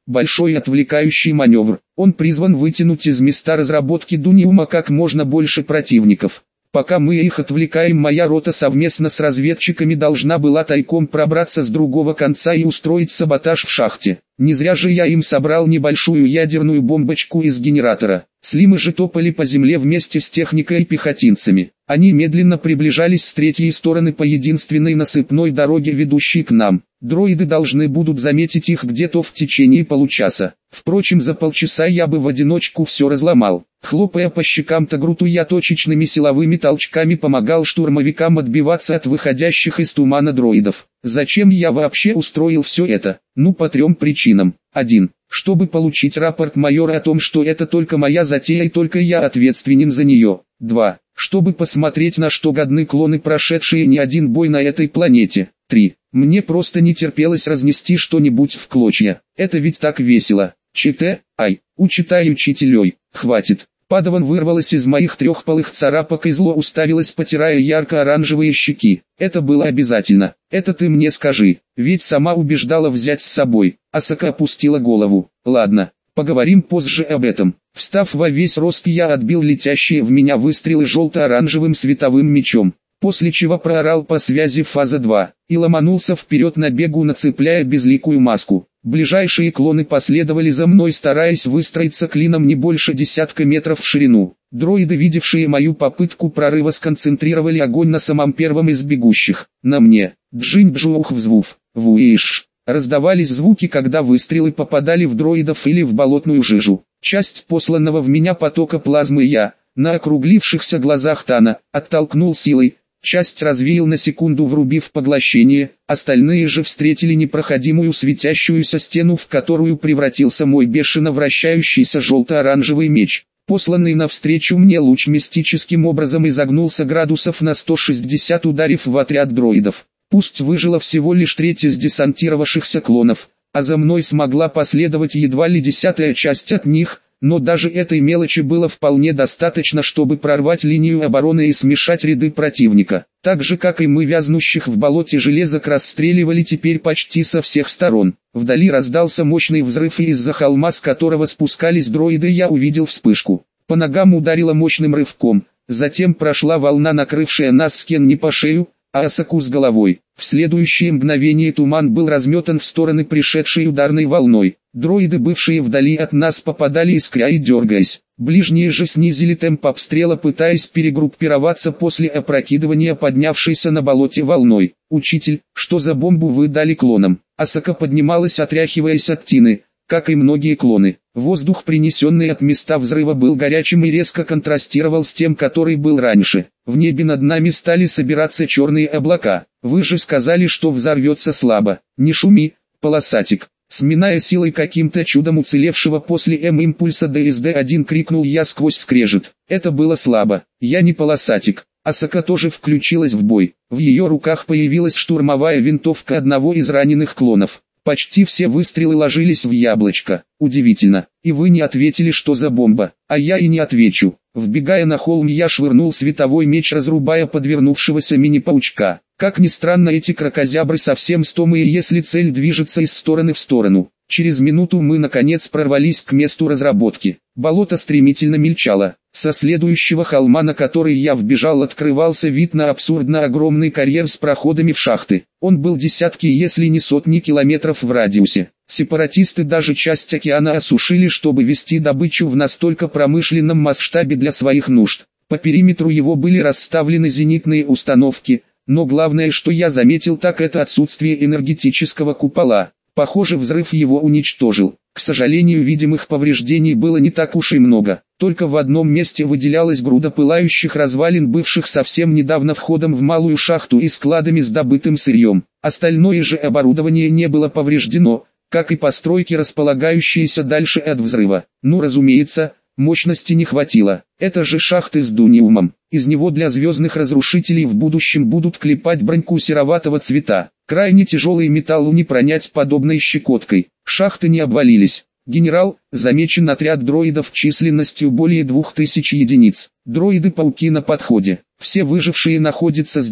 Большой отвлекающий маневр. Он призван вытянуть из места разработки Дуниума как можно больше противников. Пока мы их отвлекаем, моя рота совместно с разведчиками должна была тайком пробраться с другого конца и устроить саботаж в шахте. Не зря же я им собрал небольшую ядерную бомбочку из генератора. Слимы же топали по земле вместе с техникой и пехотинцами. Они медленно приближались с третьей стороны по единственной насыпной дороге, ведущей к нам. Дроиды должны будут заметить их где-то в течение получаса. Впрочем, за полчаса я бы в одиночку все разломал. Хлопая по щекам Тагруту, я точечными силовыми толчками помогал штурмовикам отбиваться от выходящих из тумана дроидов. Зачем я вообще устроил все это? Ну, по трем причинам. один. Чтобы получить рапорт майора о том, что это только моя затея и только я ответственен за нее. два. Чтобы посмотреть, на что годны клоны, прошедшие не один бой на этой планете. три. Мне просто не терпелось разнести что-нибудь в клочья. Это ведь так весело. ЧТ, ай, учитай учителей, хватит. Падаван вырвалась из моих трехполых царапок и зло уставилась, потирая ярко-оранжевые щеки. Это было обязательно. Это ты мне скажи, ведь сама убеждала взять с собой. Асака опустила голову. Ладно, поговорим позже об этом. Встав во весь рост, я отбил летящие в меня выстрелы желто-оранжевым световым мечом, после чего проорал по связи фаза два, и ломанулся вперед на бегу, нацепляя безликую маску. Ближайшие клоны последовали за мной, стараясь выстроиться клином не больше десятка метров в ширину. Дроиды, видевшие мою попытку прорыва, сконцентрировали огонь на самом первом из бегущих. На мне. Джинь-джух-взвув. Вуиш. Раздавались звуки, когда выстрелы попадали в дроидов или в болотную жижу. Часть посланного в меня потока плазмы я, на округлившихся глазах Тана, оттолкнул силой. Часть развеял на секунду, врубив поглощение, остальные же встретили непроходимую светящуюся стену, в которую превратился мой бешено вращающийся желто-оранжевый меч. Посланный навстречу мне луч мистическим образом изогнулся градусов на сто шестьдесят, ударив в отряд дроидов. Пусть выжила всего лишь треть из десантировавшихся клонов, а за мной смогла последовать едва ли десятая часть от них, но даже этой мелочи было вполне достаточно, чтобы прорвать линию обороны и смешать ряды противника. Так же, как и мы, вязнущих в болоте железок расстреливали теперь почти со всех сторон. Вдали раздался мощный взрыв, и из-за холма, с которого спускались дроиды, я увидел вспышку. По ногам ударило мощным рывком, затем прошла волна, накрывшая нас с Кенни по шею, а Асаку с головой. В следующее мгновение туман был разметан в стороны пришедшей ударной волной. Дроиды, бывшие вдали от нас, попадали, искря и дергаясь. Ближние же снизили темп обстрела, пытаясь перегруппироваться после опрокидывания поднявшейся на болоте волной. «Учитель, что за бомбу вы дали клонам?» Асака поднималась, отряхиваясь от тины, как и многие клоны. Воздух, принесенный от места взрыва, был горячим и резко контрастировал с тем, который был раньше. В небе над нами стали собираться черные облака. «Вы же сказали, что взорвется слабо». «Не шуми, полосатик». Сминая силой каким-то чудом уцелевшего после М-импульса Д С Д один, крикнул я сквозь скрежет. Это было слабо. Я не полосатик. Асака тоже включилась в бой. В ее руках появилась штурмовая винтовка одного из раненых клонов. Почти все выстрелы ложились в яблочко. Удивительно. И вы не ответили, что за бомба. А я и не отвечу. Вбегая на холм, я швырнул световой меч, разрубая подвернувшегося мини-паучка. Как ни странно, эти кракозябры совсем стомые, если цель движется из стороны в сторону. Через минуту мы наконец прорвались к месту разработки. Болото стремительно мельчало. Со следующего холма, на который я вбежал, открывался вид на абсурдно огромный карьер с проходами в шахты. Он был десятки, если не сотни километров в радиусе. Сепаратисты даже часть океана осушили, чтобы вести добычу в настолько промышленном масштабе для своих нужд. По периметру его были расставлены зенитные установки, но главное, что я заметил, так это отсутствие энергетического купола. Похоже, взрыв его уничтожил. К сожалению, видимых повреждений было не так уж и много. Только в одном месте выделялась груда пылающих развалин, бывших совсем недавно входом в малую шахту и складами с добытым сырьем. Остальное же оборудование не было повреждено, как и постройки, располагающиеся дальше от взрыва. Ну, разумеется, мощности не хватило. Это же шахты с дуниумом. Из него для звездных разрушителей в будущем будут клепать броньку сероватого цвета. Крайне тяжелый металл не пронять подобной щекоткой. Шахты не обвалились. Генерал, замечен отряд дроидов численностью более двух тысяч единиц. Дроиды-пауки на подходе. Все выжившие находятся здесь,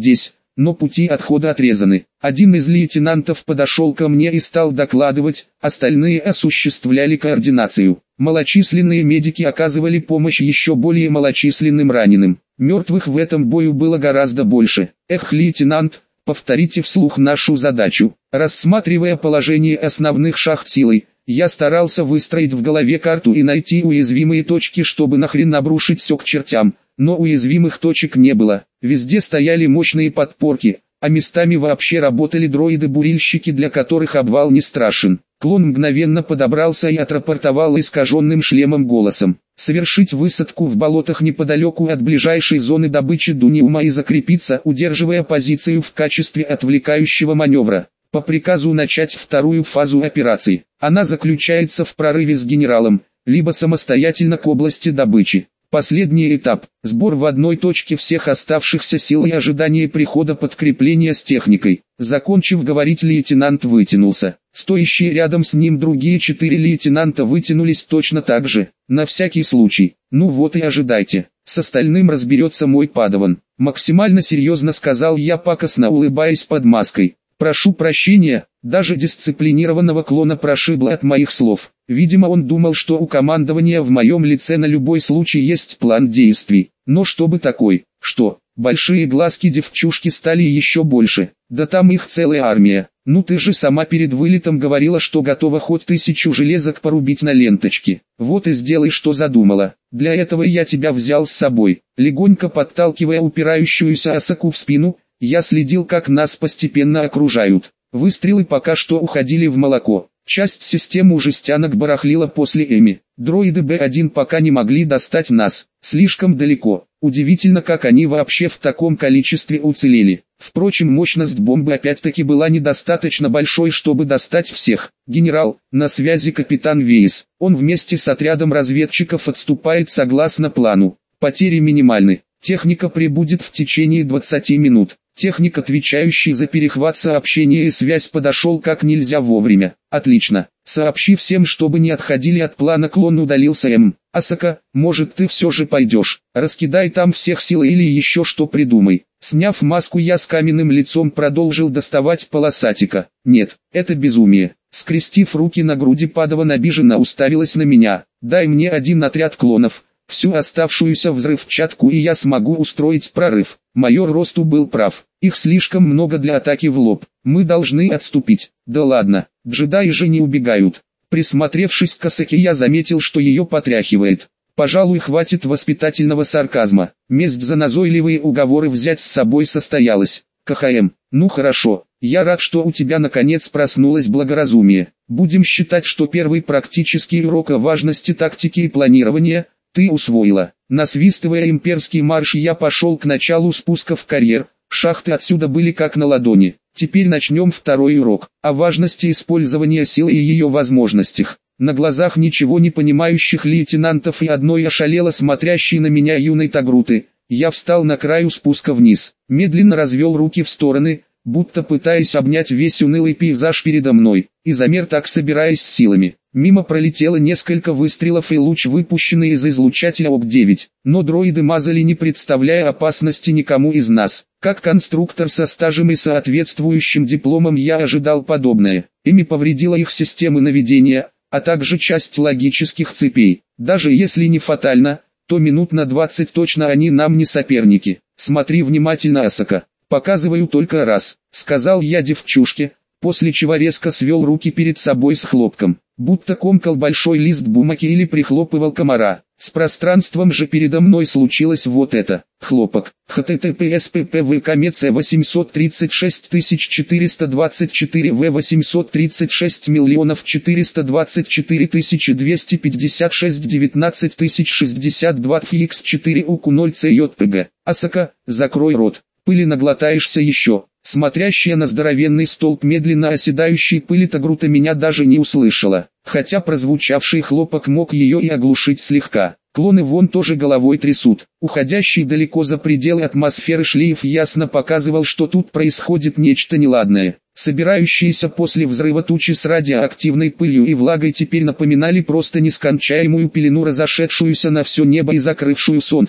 но пути отхода отрезаны. Один из лейтенантов подошел ко мне и стал докладывать, остальные осуществляли координацию. Малочисленные медики оказывали помощь еще более малочисленным раненым. Мертвых в этом бою было гораздо больше. Эх, лейтенант, повторите вслух нашу задачу. Рассматривая положение основных шахт силой, я старался выстроить в голове карту и найти уязвимые точки, чтобы нахрен обрушить все к чертям, но уязвимых точек не было. Везде стояли мощные подпорки, а местами вообще работали дроиды-бурильщики, для которых обвал не страшен. Клон мгновенно подобрался и отрапортовал искаженным шлемом голосом: совершить высадку в болотах неподалеку от ближайшей зоны добычи дуниума и закрепиться, удерживая позицию в качестве отвлекающего маневра. По приказу начать вторую фазу операции. Она заключается в прорыве с генералом, либо самостоятельно к области добычи. Последний этап – сбор в одной точке всех оставшихся сил и ожидание прихода подкрепления с техникой. Закончив говорить, лейтенант вытянулся. Стоящие рядом с ним другие четыре лейтенанта вытянулись точно так же, на всякий случай. Ну вот и ожидайте, с остальным разберется мой падаван. Максимально серьезно сказал я, пакостно улыбаясь под маской. Прошу прощения, даже дисциплинированного клона прошибло от моих слов. Видимо, он думал, что у командования в моем лице на любой случай есть план действий. Но чтобы такой, что, большие глазки девчушки стали еще больше. Да там их целая армия. Ну ты же сама перед вылетом говорила, что готова хоть тысячу железок порубить на ленточке. Вот и сделай, что задумала. Для этого я тебя взял с собой. Легонько подталкивая упирающуюся Асаку в спину, я следил, как нас постепенно окружают. Выстрелы пока что уходили в молоко. Часть системы жестянок барахлила после Эми. Дроиды Б один пока не могли достать нас. Слишком далеко. Удивительно, как они вообще в таком количестве уцелели. Впрочем, мощность бомбы опять-таки была недостаточно большой, чтобы достать всех. Генерал, на связи капитан Вейс. Он вместе с отрядом разведчиков отступает согласно плану. Потери минимальны. Техника прибудет в течение двадцати минут. Техник, отвечающий за перехват сообщения и связь, подошел как нельзя вовремя. Отлично. Сообщи всем, чтобы не отходили от плана, клон удалился. М. Асака, может, ты все же пойдешь? Раскидай там всех сил или еще что придумай. Сняв маску, я с каменным лицом продолжил доставать полосатика. Нет, это безумие. Скрестив руки на груди, падаван обиженно уставилась на меня. Дай мне один отряд клонов, всю оставшуюся взрывчатку, и я смогу устроить прорыв. Майор Росту был прав. Их слишком много для атаки в лоб. Мы должны отступить. Да ладно, джедаи же не убегают. Присмотревшись к Асаке, я заметил, что ее потряхивает. Пожалуй, хватит воспитательного сарказма. Месть за назойливые уговоры взять с собой состоялась. КХМ, ну хорошо. Я рад, что у тебя наконец проснулось благоразумие. Будем считать, что первый практический урок о важности тактики и планирования ты усвоила. Насвистывая имперский марш, я пошел к началу спуска в карьер. Шахты отсюда были как на ладони. Теперь начнем второй урок, о важности использования силы и ее возможностях. На глазах ничего не понимающих лейтенантов и одной ошалело смотрящей на меня юной Тагруты, я встал на краю спуска вниз, медленно развел руки в стороны, будто пытаясь обнять весь унылый пейзаж передо мной, и замер, так собираясь с силами. Мимо пролетело несколько выстрелов и луч, выпущенный из излучателя Ок девять, но дроиды мазали, не представляя опасности никому из нас. Как конструктор со стажем и соответствующим дипломом я ожидал подобное. Ими повредила их системы наведения, а также часть логических цепей. Даже если не фатально, то минут на двадцать точно они нам не соперники. Смотри внимательно, Асака. Показываю только раз, сказал я девчушке, после чего резко свел руки перед собой с хлопком, будто комкал большой лист бумаги или прихлопывал комара. С пространством же передо мной случилось вот это. Хлопок. https ppvkmec восемьсот тридцать шесть тысяч четыреста двадцать четыре в восемьсот тридцать шесть миллионов четыреста двадцать четыре тысячи двести пятьдесят шесть девятнадцать тысяч шестьдесят два фикс четыре уку ноль цjpg. Асака, закрой рот. Пыли наглотаешься еще. Смотрящая на здоровенный столб медленно оседающей пыли Тагрута меня даже не услышала, хотя прозвучавший хлопок мог ее и оглушить слегка. Клоны вон тоже головой трясут. Уходящий далеко за пределы атмосферы шлейф ясно показывал, что тут происходит нечто неладное. Собирающиеся после взрыва тучи с радиоактивной пылью и влагой теперь напоминали просто нескончаемую пелену, разошедшуюся на все небо и закрывшую солнце.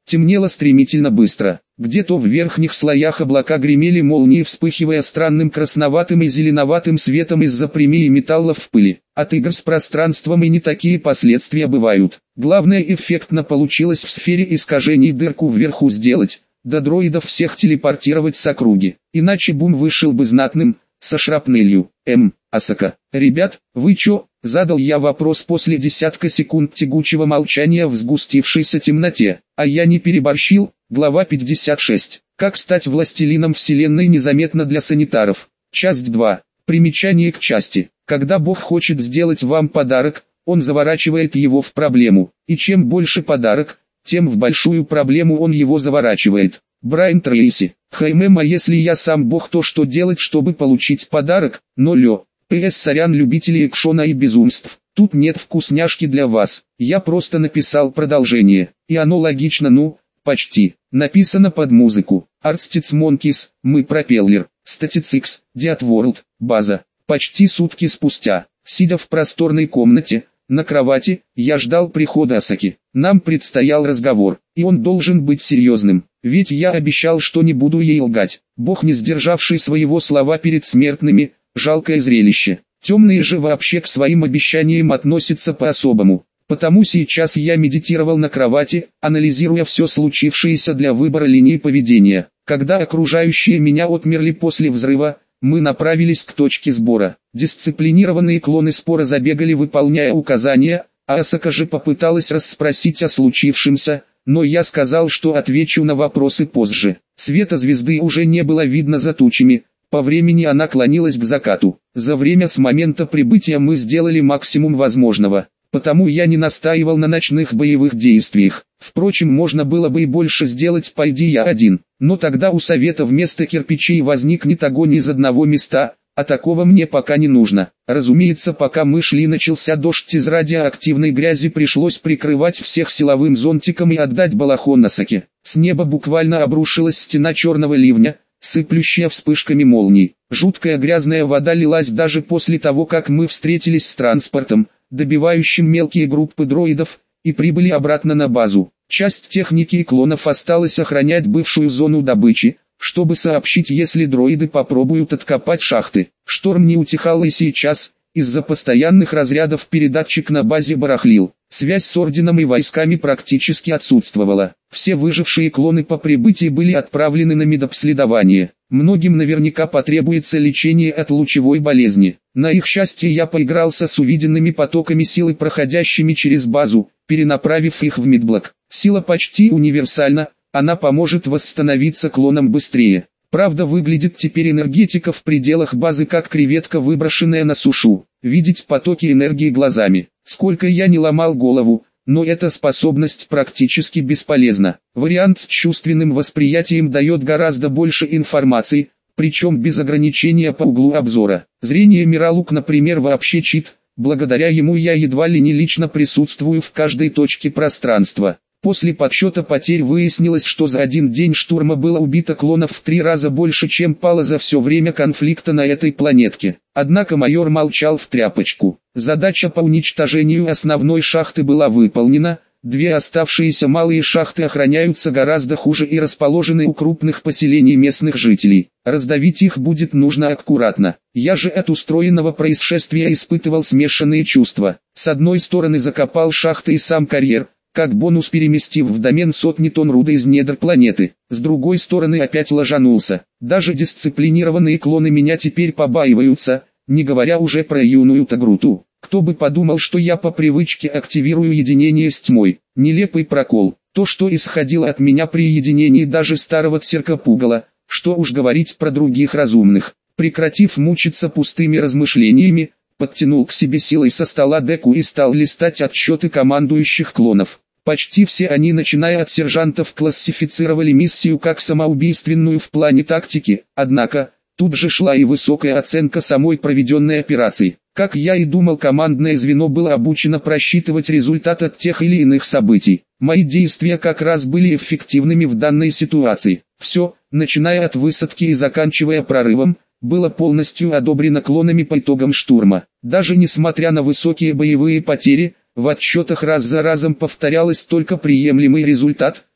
Темнело стремительно быстро. Где-то в верхних слоях облака гремели молнии, вспыхивая странным красноватым и зеленоватым светом из-за премии металлов в пыли. От игр с пространством и не такие последствия бывают. Главное, эффектно получилось в сфере искажений дырку вверху сделать, до дроидов всех телепортировать с округи. Иначе бум вышел бы знатным, со шрапнелью. М. Асака. «Ребят, вы чё?» — задал я вопрос после десятка секунд тягучего молчания в сгустившейся темноте. А я не переборщил. Глава пятьдесят шесть. Как стать властелином вселенной незаметно для санитаров. Часть два. Примечание к части. Когда Бог хочет сделать вам подарок, Он заворачивает его в проблему. И чем больше подарок, тем в большую проблему Он его заворачивает. Брайан Трейси. Хаймем, а если я сам Бог, то что делать, чтобы получить подарок? Но лё. ПС сорян любители экшона и безумств. Тут нет вкусняшки для вас. Я просто написал продолжение. И оно логично, ну, почти. Написано под музыку. Arstits Monkeys, мы пропеллер. Statix, Dead World, база. Почти сутки спустя, сидя в просторной комнате, на кровати, я ждал прихода Асаки. Нам предстоял разговор, и он должен быть серьезным. Ведь я обещал, что не буду ей лгать. Бог, не сдержавший своего слова перед смертными, жалкое зрелище. Темные же вообще к своим обещаниям относятся по-особому. Потому сейчас я медитировал на кровати, анализируя все случившееся для выбора линии поведения. Когда окружающие меня отмерли после взрыва, мы направились к точке сбора. Дисциплинированные клоны спора забегали, выполняя указания, а Асака же попыталась расспросить о случившемся, но я сказал, что отвечу на вопросы позже. Света звезды уже не было видно за тучами. По времени она клонилась к закату. За время с момента прибытия мы сделали максимум возможного. Потому я не настаивал на ночных боевых действиях. Впрочем, можно было бы и больше сделать, пойди я один. Но тогда у совета вместо кирпичей возникнет огонь из одного места, а такого мне пока не нужно. Разумеется, пока мы шли, начался дождь из радиоактивной грязи, пришлось прикрывать всех силовым зонтиком и отдать балахон Асаке. С неба буквально обрушилась стена черного ливня, сыплющая вспышками молний. Жуткая грязная вода лилась даже после того, как мы встретились с транспортом, добивающим мелкие группы дроидов, и прибыли обратно на базу. Часть техники и клонов осталась охранять бывшую зону добычи, чтобы сообщить, если дроиды попробуют откопать шахты. Шторм не утихал и сейчас, из-за постоянных разрядов передатчик на базе барахлил. Связь с орденом и войсками практически отсутствовала. Все выжившие клоны по прибытии были отправлены на медобследование. Многим наверняка потребуется лечение от лучевой болезни. На их счастье я поигрался с увиденными потоками силы, проходящими через базу, перенаправив их в медблок. Сила почти универсальна, она поможет восстановиться клонам быстрее. Правда, выглядит теперь энергетика в пределах базы как креветка, выброшенная на сушу. Видеть потоки энергии глазами. Сколько я не ломал голову, но эта способность практически бесполезна. Вариант с чувственным восприятием дает гораздо больше информации, причем без ограничения по углу обзора. Зрение Миралук, например, вообще чит, благодаря ему я едва ли не лично присутствую в каждой точке пространства. После подсчета потерь выяснилось, что за один день штурма было убито клонов в три раза больше, чем пало за все время конфликта на этой планетке. Однако майор молчал в тряпочку. Задача по уничтожению основной шахты была выполнена, две оставшиеся малые шахты охраняются гораздо хуже и расположены у крупных поселений местных жителей. Раздавить их будет нужно аккуратно. Я же от устроенного происшествия испытывал смешанные чувства. С одной стороны, закопал шахты и сам карьер, как бонус переместив в домен сотни тонн руды из недр планеты. С другой стороны, опять ложанулся. Даже дисциплинированные клоны меня теперь побаиваются, не говоря уже про юную Тагруту. Кто бы подумал, что я по привычке активирую единение с тьмой. Нелепый прокол. То, что исходило от меня при единении даже старого церкопугала, что уж говорить про других разумных. Прекратив мучиться пустыми размышлениями, подтянул к себе силой со стола деку и стал листать отчеты командующих клонов. Почти все они, начиная от сержантов, классифицировали миссию как самоубийственную в плане тактики, однако, тут же шла и высокая оценка самой проведенной операции. Как я и думал, командное звено было обучено просчитывать результат от тех или иных событий. Мои действия как раз были эффективными в данной ситуации. Все, начиная от высадки и заканчивая прорывом, было полностью одобрено клонами по итогам штурма. Даже несмотря на высокие боевые потери, в отчетах раз за разом повторялось только приемлемый результат,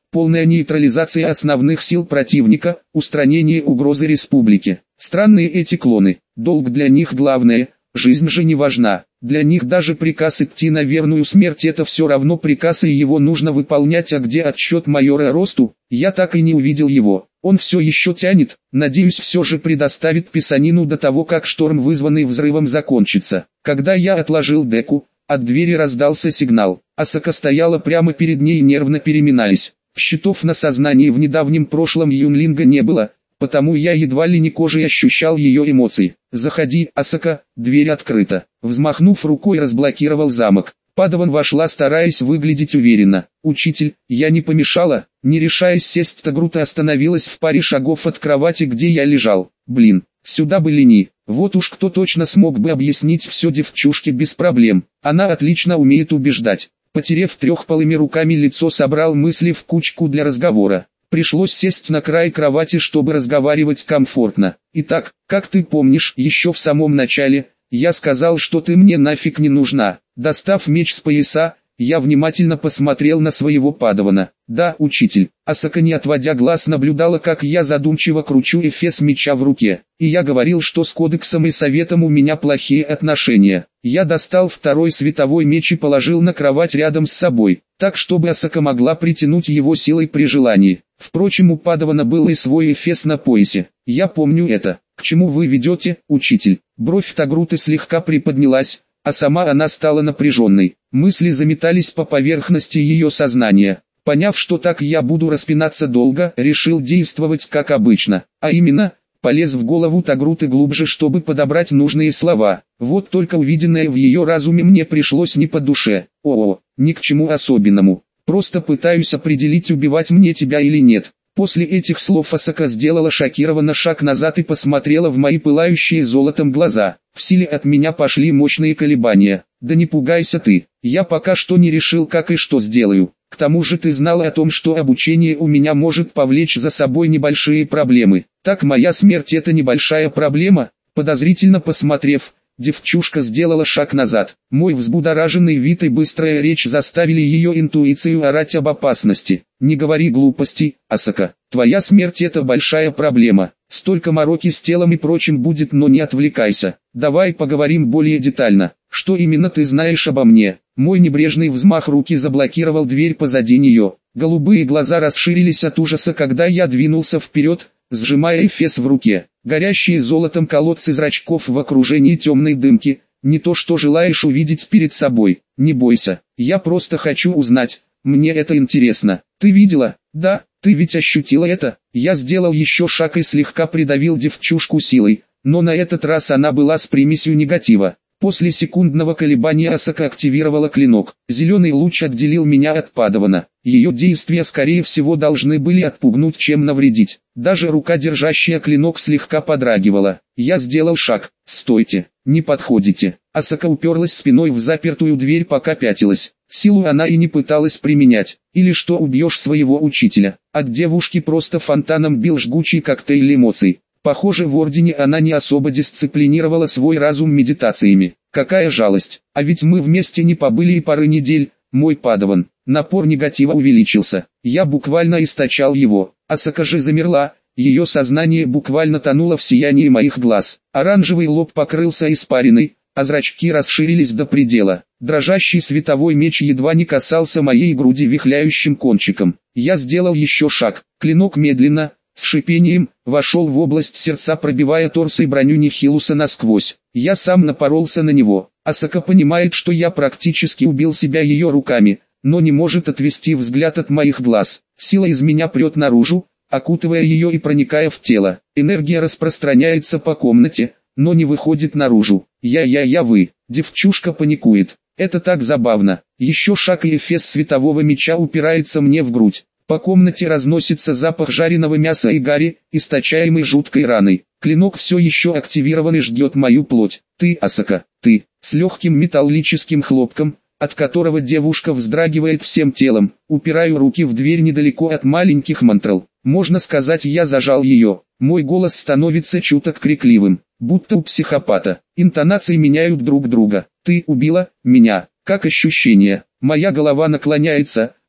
полная нейтрализация основных сил противника, устранение угрозы республике. Странные эти клоны, долг для них главное, жизнь же не важна. Для них даже приказ идти на верную смерть — это все равно приказ, и его нужно выполнять. А где отчет майора Росту? Я так и не увидел его. Он все еще тянет, надеюсь, все же предоставит писанину до того, как шторм, вызванный взрывом, закончится. Когда я отложил деку, от двери раздался сигнал. Асака стояла прямо перед ней, нервно переминаясь. Счетов на сознании в недавнем прошлом Юнлинга не было, потому я едва ли не кожей ощущал ее эмоции. «Заходи, Асака, дверь открыта». Взмахнув рукой, разблокировал замок. Падаван вошла, стараясь выглядеть уверенно. «Учитель, я не помешала?» Не решаясь сесть, Тагрута остановилась в паре шагов от кровати, где я лежал. «Блин, сюда бы Лени. Вот уж кто точно смог бы объяснить все девчушке без проблем. Она отлично умеет убеждать». Потерев трехпалыми руками лицо, собрал мысли в кучку для разговора. Пришлось сесть на край кровати, чтобы разговаривать комфортно. «Итак, как ты помнишь, еще в самом начале, я сказал, что ты мне нафиг не нужна». Достав меч с пояса, я внимательно посмотрел на своего Падавана. «Да, учитель». Асака, не отводя глаз, наблюдала, как я задумчиво кручу эфес меча в руке. «И я говорил, что с кодексом и советом у меня плохие отношения». Я достал второй световой меч и положил на кровать рядом с собой, так чтобы Асака могла притянуть его силой при желании. Впрочем, у Падавана был и свой эфес на поясе. «Я помню это. К чему вы ведете, учитель?» Бровь Тагруты слегка приподнялась, а сама она стала напряженной. Мысли заметались по поверхности ее сознания. Поняв, что так я буду распинаться долго, решил действовать как обычно. А именно, полез в голову Тагруты глубже, чтобы подобрать нужные слова. Вот только увиденное в ее разуме мне пришлось не по душе. О-о, ни к чему особенному. Просто пытаюсь определить, убивать мне тебя или нет. После этих слов Асака сделала шокированно шаг назад и посмотрела в мои пылающие золотом глаза. В силе от меня пошли мощные колебания. «Да не пугайся ты, я пока что не решил, как и что сделаю. К тому же ты знала о том, что обучение у меня может повлечь за собой небольшие проблемы. Так моя смерть — это небольшая проблема?» Подозрительно посмотрев, девчушка сделала шаг назад. Мой взбудораженный вид и быстрая речь заставили ее интуицию орать об опасности. «Не говори глупостей, Асака. Твоя смерть — это большая проблема. Столько мороки с телом и прочим будет, но не отвлекайся. Давай поговорим более детально. Что именно ты знаешь обо мне?» Мой небрежный взмах руки заблокировал дверь позади нее. Голубые глаза расширились от ужаса, когда я двинулся вперед, сжимая эфес в руке. Горящие золотом колодцы зрачков в окружении темной дымки. «Не то, что желаешь увидеть перед собой. Не бойся, я просто хочу узнать. Мне это интересно. Ты видела? Да, ты ведь ощутила это?» Я сделал еще шаг и слегка придавил девчушку силой, но на этот раз она была с примесью негатива. После секундного колебания Асака активировала клинок. Зеленый луч отделил меня от Падавана. Ее действия, скорее всего, должны были отпугнуть, чем навредить. Даже рука, держащая клинок, слегка подрагивала. Я сделал шаг. «Стойте, не подходите». Асака уперлась спиной в запертую дверь, пока пятилась. Силу она и не пыталась применять. «Или что, убьешь своего учителя?» От девушки просто фонтаном бил жгучий коктейль эмоций. Похоже, в Ордене она не особо дисциплинировала свой разум медитациями. Какая жалость, а ведь мы вместе не побыли и пары недель, мой Падаван. Напор негатива увеличился, я буквально источал его. Асака же замерла, ее сознание буквально тонуло в сиянии моих глаз. Оранжевый лоб покрылся испариной, а зрачки расширились до предела. Дрожащий световой меч едва не касался моей груди вихляющим кончиком. Я сделал еще шаг, клинок медленно, с шипением, вошел в область сердца, пробивая торс и броню Нихилуса насквозь. Я сам напоролся на него. Асака понимает, что я практически убил себя ее руками, но не может отвести взгляд от моих глаз. Сила из меня прет наружу, окутывая ее и проникая в тело. Энергия распространяется по комнате, но не выходит наружу. Я-я-я-вы. Девчушка паникует. Это так забавно. Еще шаг, и эфес светового меча упирается мне в грудь. По комнате разносится запах жареного мяса и гари, источаемый жуткой раной. Клинок все еще активирован и ждет мою плоть. «Ты, Асака, ты!» С легким металлическим хлопком, от которого девушка вздрагивает всем телом, упираю руки в дверь недалеко от маленьких мантрал. Можно сказать, я зажал ее. Мой голос становится чуток крикливым, будто у психопата. Интонации меняют друг друга. «Ты убила меня. Как ощущение?» Моя голова наклоняется,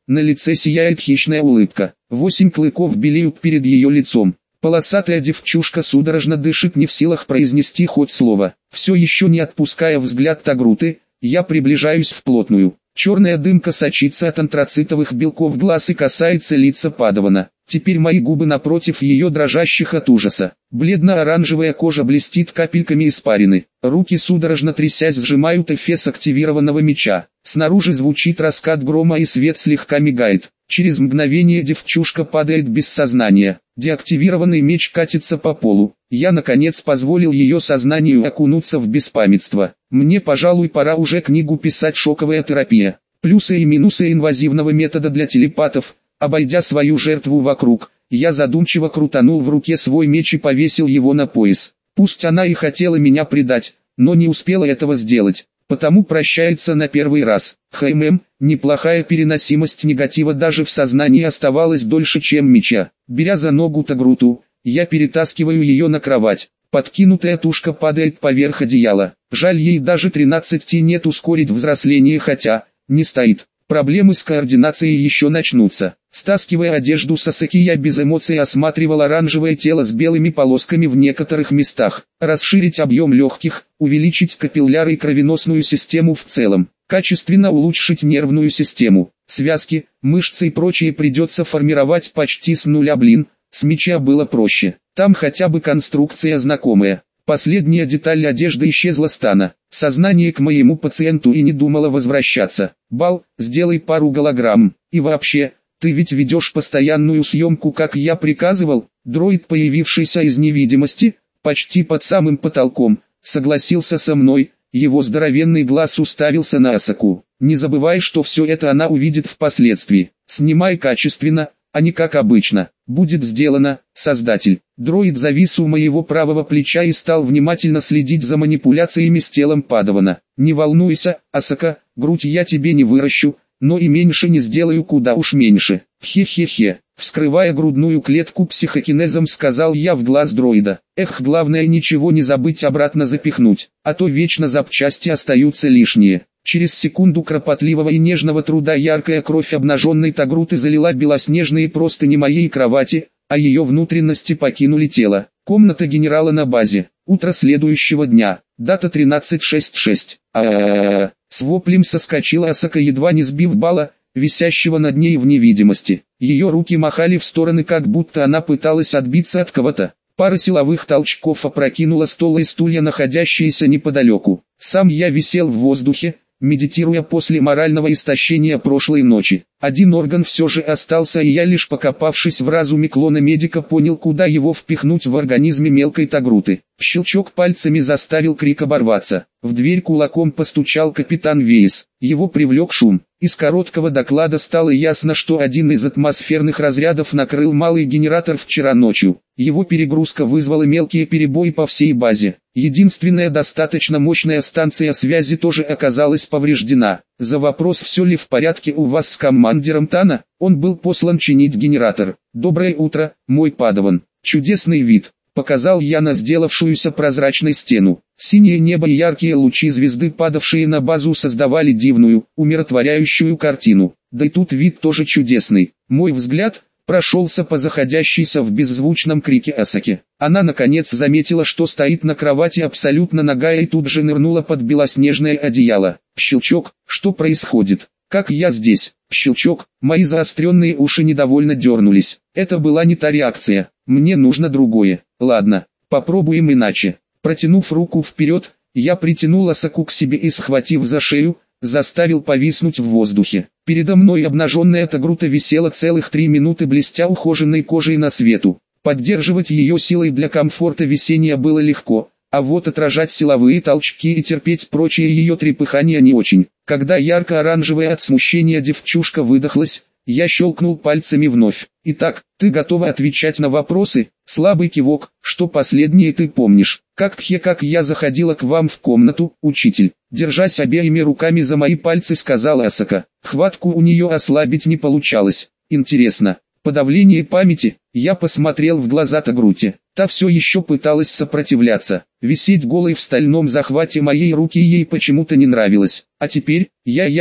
На лице сияет хищная улыбка. Восемь клыков белеют перед ее лицом. Полосатая девчушка судорожно дышит, не в силах произнести хоть слово. Все еще не отпуская взгляд Тагруты, я приближаюсь вплотную. Черная дымка сочится от антрацитовых белков глаз и касается лица Падавана. Теперь мои губы напротив ее дрожащих от ужаса. Бледно-оранжевая кожа блестит капельками испарины. Руки судорожно трясясь сжимают эфес активированного меча. Снаружи звучит раскат грома и свет слегка мигает. Через мгновение девчушка падает без сознания. Деактивированный меч катится по полу. Я наконец позволил ее сознанию окунуться в беспамятство. Мне, пожалуй, пора уже книгу писать «Шоковая терапия». Плюсы и минусы инвазивного метода для телепатов. Обойдя свою жертву вокруг, я задумчиво крутанул в руке свой меч и повесил его на пояс. Пусть она и хотела меня предать, но не успела этого сделать, потому прощается на первый раз. Хм, неплохая переносимость негатива даже в сознании оставалась дольше, чем меча. Беря за ногу Тагруту, я перетаскиваю ее на кровать. Подкинутая тушка падает поверх одеяла. Жаль, ей даже тринадцати нет ускорить взросление, хотя не стоит. Проблемы с координацией еще начнутся. Стаскивая одежду Сасаки, я без эмоций осматривал оранжевое тело с белыми полосками в некоторых местах. Расширить объем легких, увеличить капилляры и кровеносную систему в целом. Качественно улучшить нервную систему. Связки, мышцы и прочее придется формировать почти с нуля. Блин, с меча было проще. Там хотя бы конструкция знакомая. Последняя деталь одежды исчезла с Тана. Сознание к моему пациенту и не думало возвращаться. Бал, сделай пару голограмм. И вообще, ты ведь ведешь постоянную съемку, как я приказывал. Дроид, появившийся из невидимости, почти под самым потолком, согласился со мной. Его здоровенный глаз уставился на Асаку. Не забывай, что все это она увидит впоследствии. Снимай качественно, а не как обычно. Будет сделано, создатель. Дроид завис у моего правого плеча и стал внимательно следить за манипуляциями с телом Падавана. Не волнуйся, Асака, грудь я тебе не выращу, но и меньше не сделаю, куда уж меньше. Хе-хе-хе. Вскрывая грудную клетку психокинезом, сказал я в глаз дроида. Эх, главное ничего не забыть обратно запихнуть, а то вечно запчасти остаются лишние. Через секунду кропотливого и нежного труда яркая кровь обнаженной Тагруты залила белоснежные простыни моей кровати, а ее внутренности покинули тело. Комната генерала на базе. Утро следующего дня. Дата тринадцать шесть шесть. А-а-а-а. С воплем соскочила Асака, едва не сбив Бала, висящего над ней в невидимости. Ее руки махали в стороны, как будто она пыталась отбиться от кого-то. Пара силовых толчков опрокинула стол и стулья, находящиеся неподалеку. Сам я висел в воздухе, медитируя после морального истощения прошлой ночи. Один орган все же остался, и я, лишь покопавшись в разуме клона-медика, понял, куда его впихнуть в организме мелкой Тагруты. Щелчок пальцами заставил крик оборваться. В дверь кулаком постучал капитан Вейс. Его привлек шум. Из короткого доклада стало ясно, что один из атмосферных разрядов накрыл малый генератор вчера ночью. Его перегрузка вызвала мелкие перебои по всей базе. Единственная достаточно мощная станция связи тоже оказалась повреждена. За вопрос, все ли в порядке у вас с командиром Тана, он был послан чинить генератор. «Доброе утро, мой Падаван. Чудесный вид», — показал я на сделавшуюся прозрачной стену. Синее небо и яркие лучи звезды, падавшие на базу, создавали дивную, умиротворяющую картину. Да и тут вид тоже чудесный. Мой взгляд прошелся по заходящейся в беззвучном крике Асаке. Она наконец заметила, что стоит на кровати абсолютно нагая, и тут же нырнула под белоснежное одеяло. Щелчок. Что происходит? Как я здесь? Щелчок. Мои заостренные уши недовольно дернулись. Это была не та реакция. Мне нужно другое. Ладно, попробуем иначе. Протянув руку вперед, я притянул Асаку к себе и, схватив за шею, заставил повиснуть в воздухе. Передо мной обнаженная Тагрута висела целых три минуты, блестя ухоженной кожей на свету. Поддерживать ее силой для комфорта висения было легко, а вот отражать силовые толчки и терпеть прочие ее трепыхания не очень. Когда ярко-оранжевая от смущения девчушка выдохлась, я щелкнул пальцами вновь. «Итак, ты готова отвечать на вопросы?» Слабый кивок. «Что последнее ты помнишь?» «Как кхе как я заходила к вам в комнату, учитель?» Держась обеими руками за мои пальцы, сказала Асака. Хватку у нее ослабить не получалось. Интересно. Подавление памяти. Я посмотрел в глаза Тагруте. Та все еще пыталась сопротивляться. Висеть голой в стальном захвате моей руки ей почему-то не нравилось. А теперь, я-я не.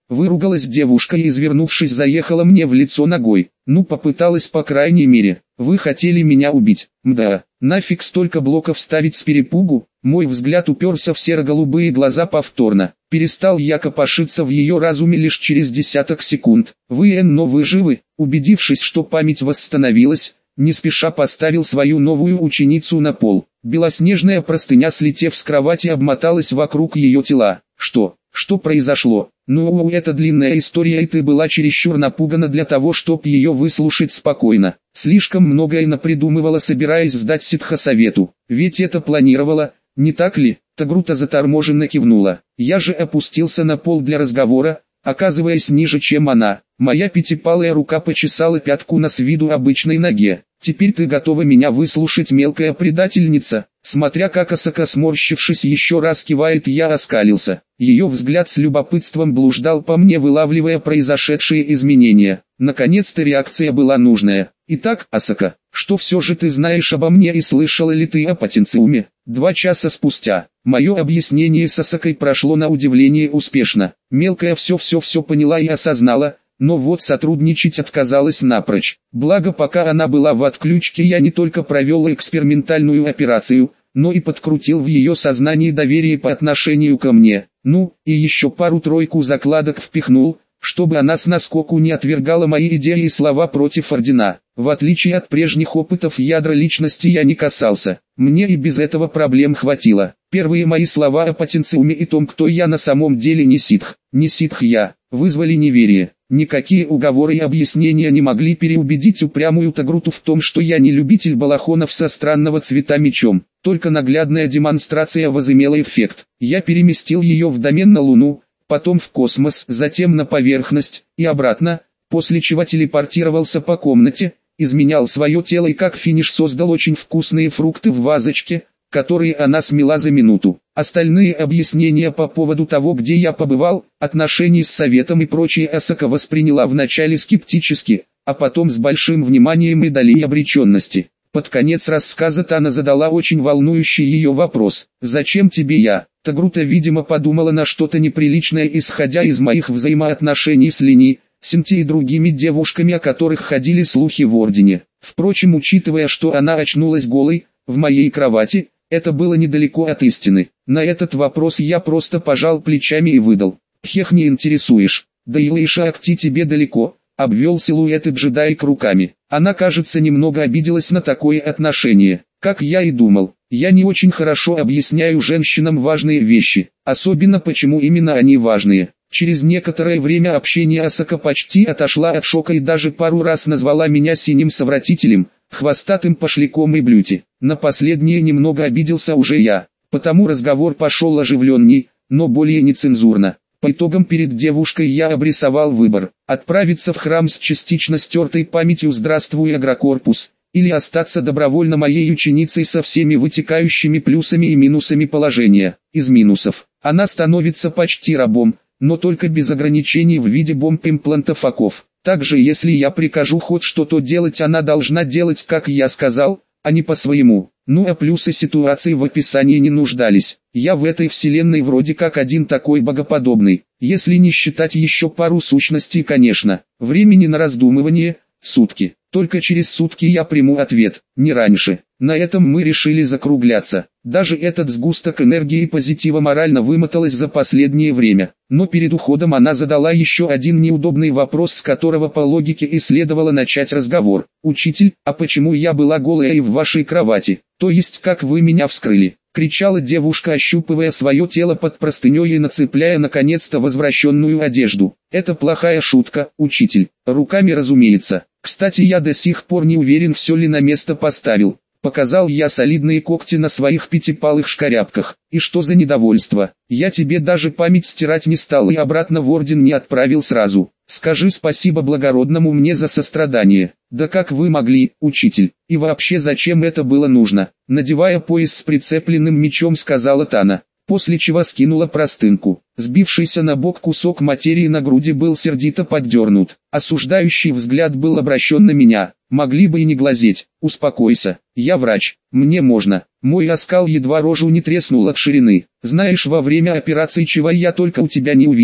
Выругалась девушка и, извернувшись, заехала мне в лицо ногой. Ну, попыталась, по крайней мере. Вы хотели меня убить. Мда, нафиг столько блоков ставить с перепугу? Мой взгляд уперся в серо-голубые глаза повторно. Перестал я копошиться в ее разуме лишь через десяток секунд. Вы, но вы живы? Убедившись, что память восстановилась, не спеша поставил свою новую ученицу на пол. Белоснежная простыня, слетев с кровати, обмоталась вокруг ее тела. Что? Что произошло? Ну, это длинная история, и ты была чересчур напугана для того, чтоб ее выслушать спокойно. Слишком многое напридумывала, собираясь сдать ситхосовету. Ведь это планировала, не так ли? Тагрута заторможенно кивнула. Я же опустился на пол для разговора, оказываясь ниже, чем она. Моя пятипалая рука почесала пятку на с виду обычной ноге. Теперь ты готова меня выслушать, мелкая предательница? Смотря как Асака, сморщившись, еще раз кивает, я оскалился. Ее взгляд с любопытством блуждал по мне, вылавливая произошедшие изменения. Наконец-то реакция была нужная. Итак, Асака, что все же ты знаешь обо мне и слышала ли ты о потенциуме? Два часа спустя, мое объяснение с Асакой прошло на удивление успешно. Мелкая все-все-все поняла и осознала, но вот сотрудничать отказалась напрочь. Благо, пока она была в отключке, я не только провел экспериментальную операцию, но и подкрутил в ее сознании доверие по отношению ко мне. Ну, и еще пару-тройку закладок впихнул, чтобы она с наскоку не отвергала мои идеи и слова против ордена. В отличие от прежних опытов, ядра личности я не касался. Мне и без этого проблем хватило. Первые мои слова о потенциуме и том, кто я на самом деле, не ситх, не ситх я, вызвали неверие. Никакие уговоры и объяснения не могли переубедить упрямую Тагруту в том, что я не любитель балахонов со странного цвета мечом. Только наглядная демонстрация возымела эффект. Я переместил ее в домен на Луну, потом в космос, затем на поверхность и обратно, после чего телепортировался по комнате, изменял свое тело и как финиш создал очень вкусные фрукты в вазочке, которые она смела за минуту. Остальные объяснения по поводу того, где я побывал, отношений с советом и прочее, Асака восприняла вначале скептически, а потом с большим вниманием и долей обреченности. Под конец рассказа Тана задала очень волнующий ее вопрос: «Зачем тебе я?» Тагрута, видимо, подумала на что-то неприличное, исходя из моих взаимоотношений с Лини, Синти и другими девушками, о которых ходили слухи в Ордене. Впрочем, учитывая, что она очнулась голой в моей кровати, это было недалеко от истины. На этот вопрос я просто пожал плечами и выдал: «Пхех, не интересуешь. Да и Лейша-Акти тебе далеко», обвел силуэты джедаик руками. Она, кажется, немного обиделась на такое отношение. Как я и думал, я не очень хорошо объясняю женщинам важные вещи, особенно почему именно они важные. Через некоторое время общения Асака почти отошла от шока и даже пару раз назвала меня синим совратителем, хвостатым пошляком и блюти. На последнее немного обиделся уже я, потому разговор пошел оживленней, но более нецензурно. По итогам перед девушкой я обрисовал выбор: отправиться в храм с частично стертой памятью «Здравствуй, агрокорпус», или остаться добровольно моей ученицей со всеми вытекающими плюсами и минусами положения. Из минусов: она становится почти рабом, но только без ограничений в виде бомб-имплантов оков. Также, если я прикажу хоть что-то делать, она должна делать, как я сказал, а не по-своему. Ну а плюсы ситуации в описании не нуждались. Я в этой вселенной вроде как один такой богоподобный, если не считать еще пару сущностей, конечно. Времени на раздумывание – сутки. Только через сутки я приму ответ, не раньше. На этом мы решили закругляться. Даже этот сгусток энергии и позитива морально вымоталась за последнее время. Но перед уходом она задала еще один неудобный вопрос, с которого по логике и следовало начать разговор. «Учитель, а почему я была голая и в вашей кровати? То есть как вы меня вскрыли?» Кричала девушка, ощупывая свое тело под простыней и нацепляя наконец-то возвращенную одежду. «Это плохая шутка, учитель. Руками, разумеется. Кстати, я до сих пор не уверен, все ли на место поставил». Показал я солидные когти на своих пятипалых шкарябках. «И что за недовольство? Я тебе даже память стирать не стал и обратно в орден не отправил сразу. Скажи спасибо благородному мне за сострадание». «Да как вы могли, учитель? И вообще, зачем это было нужно?» Надевая пояс с прицепленным мечом, сказала Тана, после чего скинула простынку. Сбившийся на бок кусок материи на груди был сердито поддернут. Осуждающий взгляд был обращен на меня. «Могли бы и не глазеть. Успокойся. Я врач. Мне можно». Мой оскал едва рожу не треснул от ширины. «Знаешь, во время операции чего я только у тебя не увидел.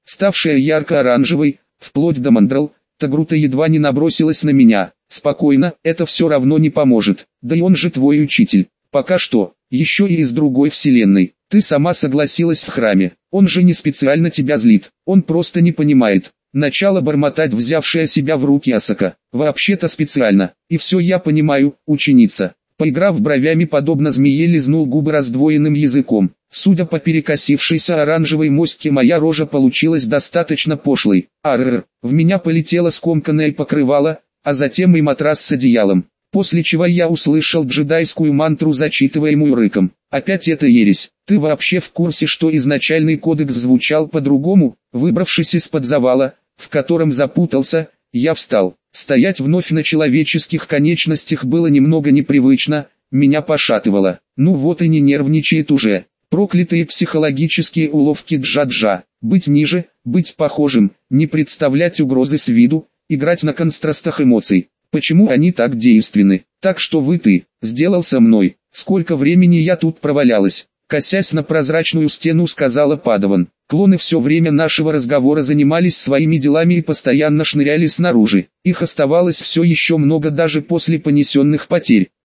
ставшая ярко-оранжевой, вплоть до мандрал. Тагрута едва не набросилась на меня. Спокойно, это все равно не поможет. Да и он же твой учитель. Пока что, еще и из другой вселенной. Ты сама согласилась в храме. Он же не специально тебя злит. Он просто не понимает. Начало бормотать взявшая себя в руки Асака. Вообще-то специально. И все я понимаю, ученица. Поиграв бровями подобно змее, лизнул губы раздвоенным языком. Судя по перекосившейся оранжевой моське, моя рожа получилась достаточно пошлой. Аррр, в меня полетело скомканное покрывало, а затем и матрас с одеялом. После чего я услышал джедайскую мантру, зачитываемую рыком. Опять эта ересь. Ты вообще в курсе, что изначальный кодекс звучал по-другому? Выбравшись из-под завала, в котором запутался, я встал. Стоять вновь на человеческих конечностях было немного непривычно, меня пошатывало. Ну вот и не нервничает уже. Проклятые психологические уловки Джаджа. Быть ниже, быть похожим, не представлять угрозы с виду, играть на контрастах эмоций. Почему они так действенны? Так что вы ты, сделал со мной. Сколько времени я тут провалялась? Косясь на прозрачную стену, сказала Падаван. Клоны все время нашего разговора занимались своими делами и постоянно шныряли снаружи. Их оставалось все еще много даже после понесенных потерь.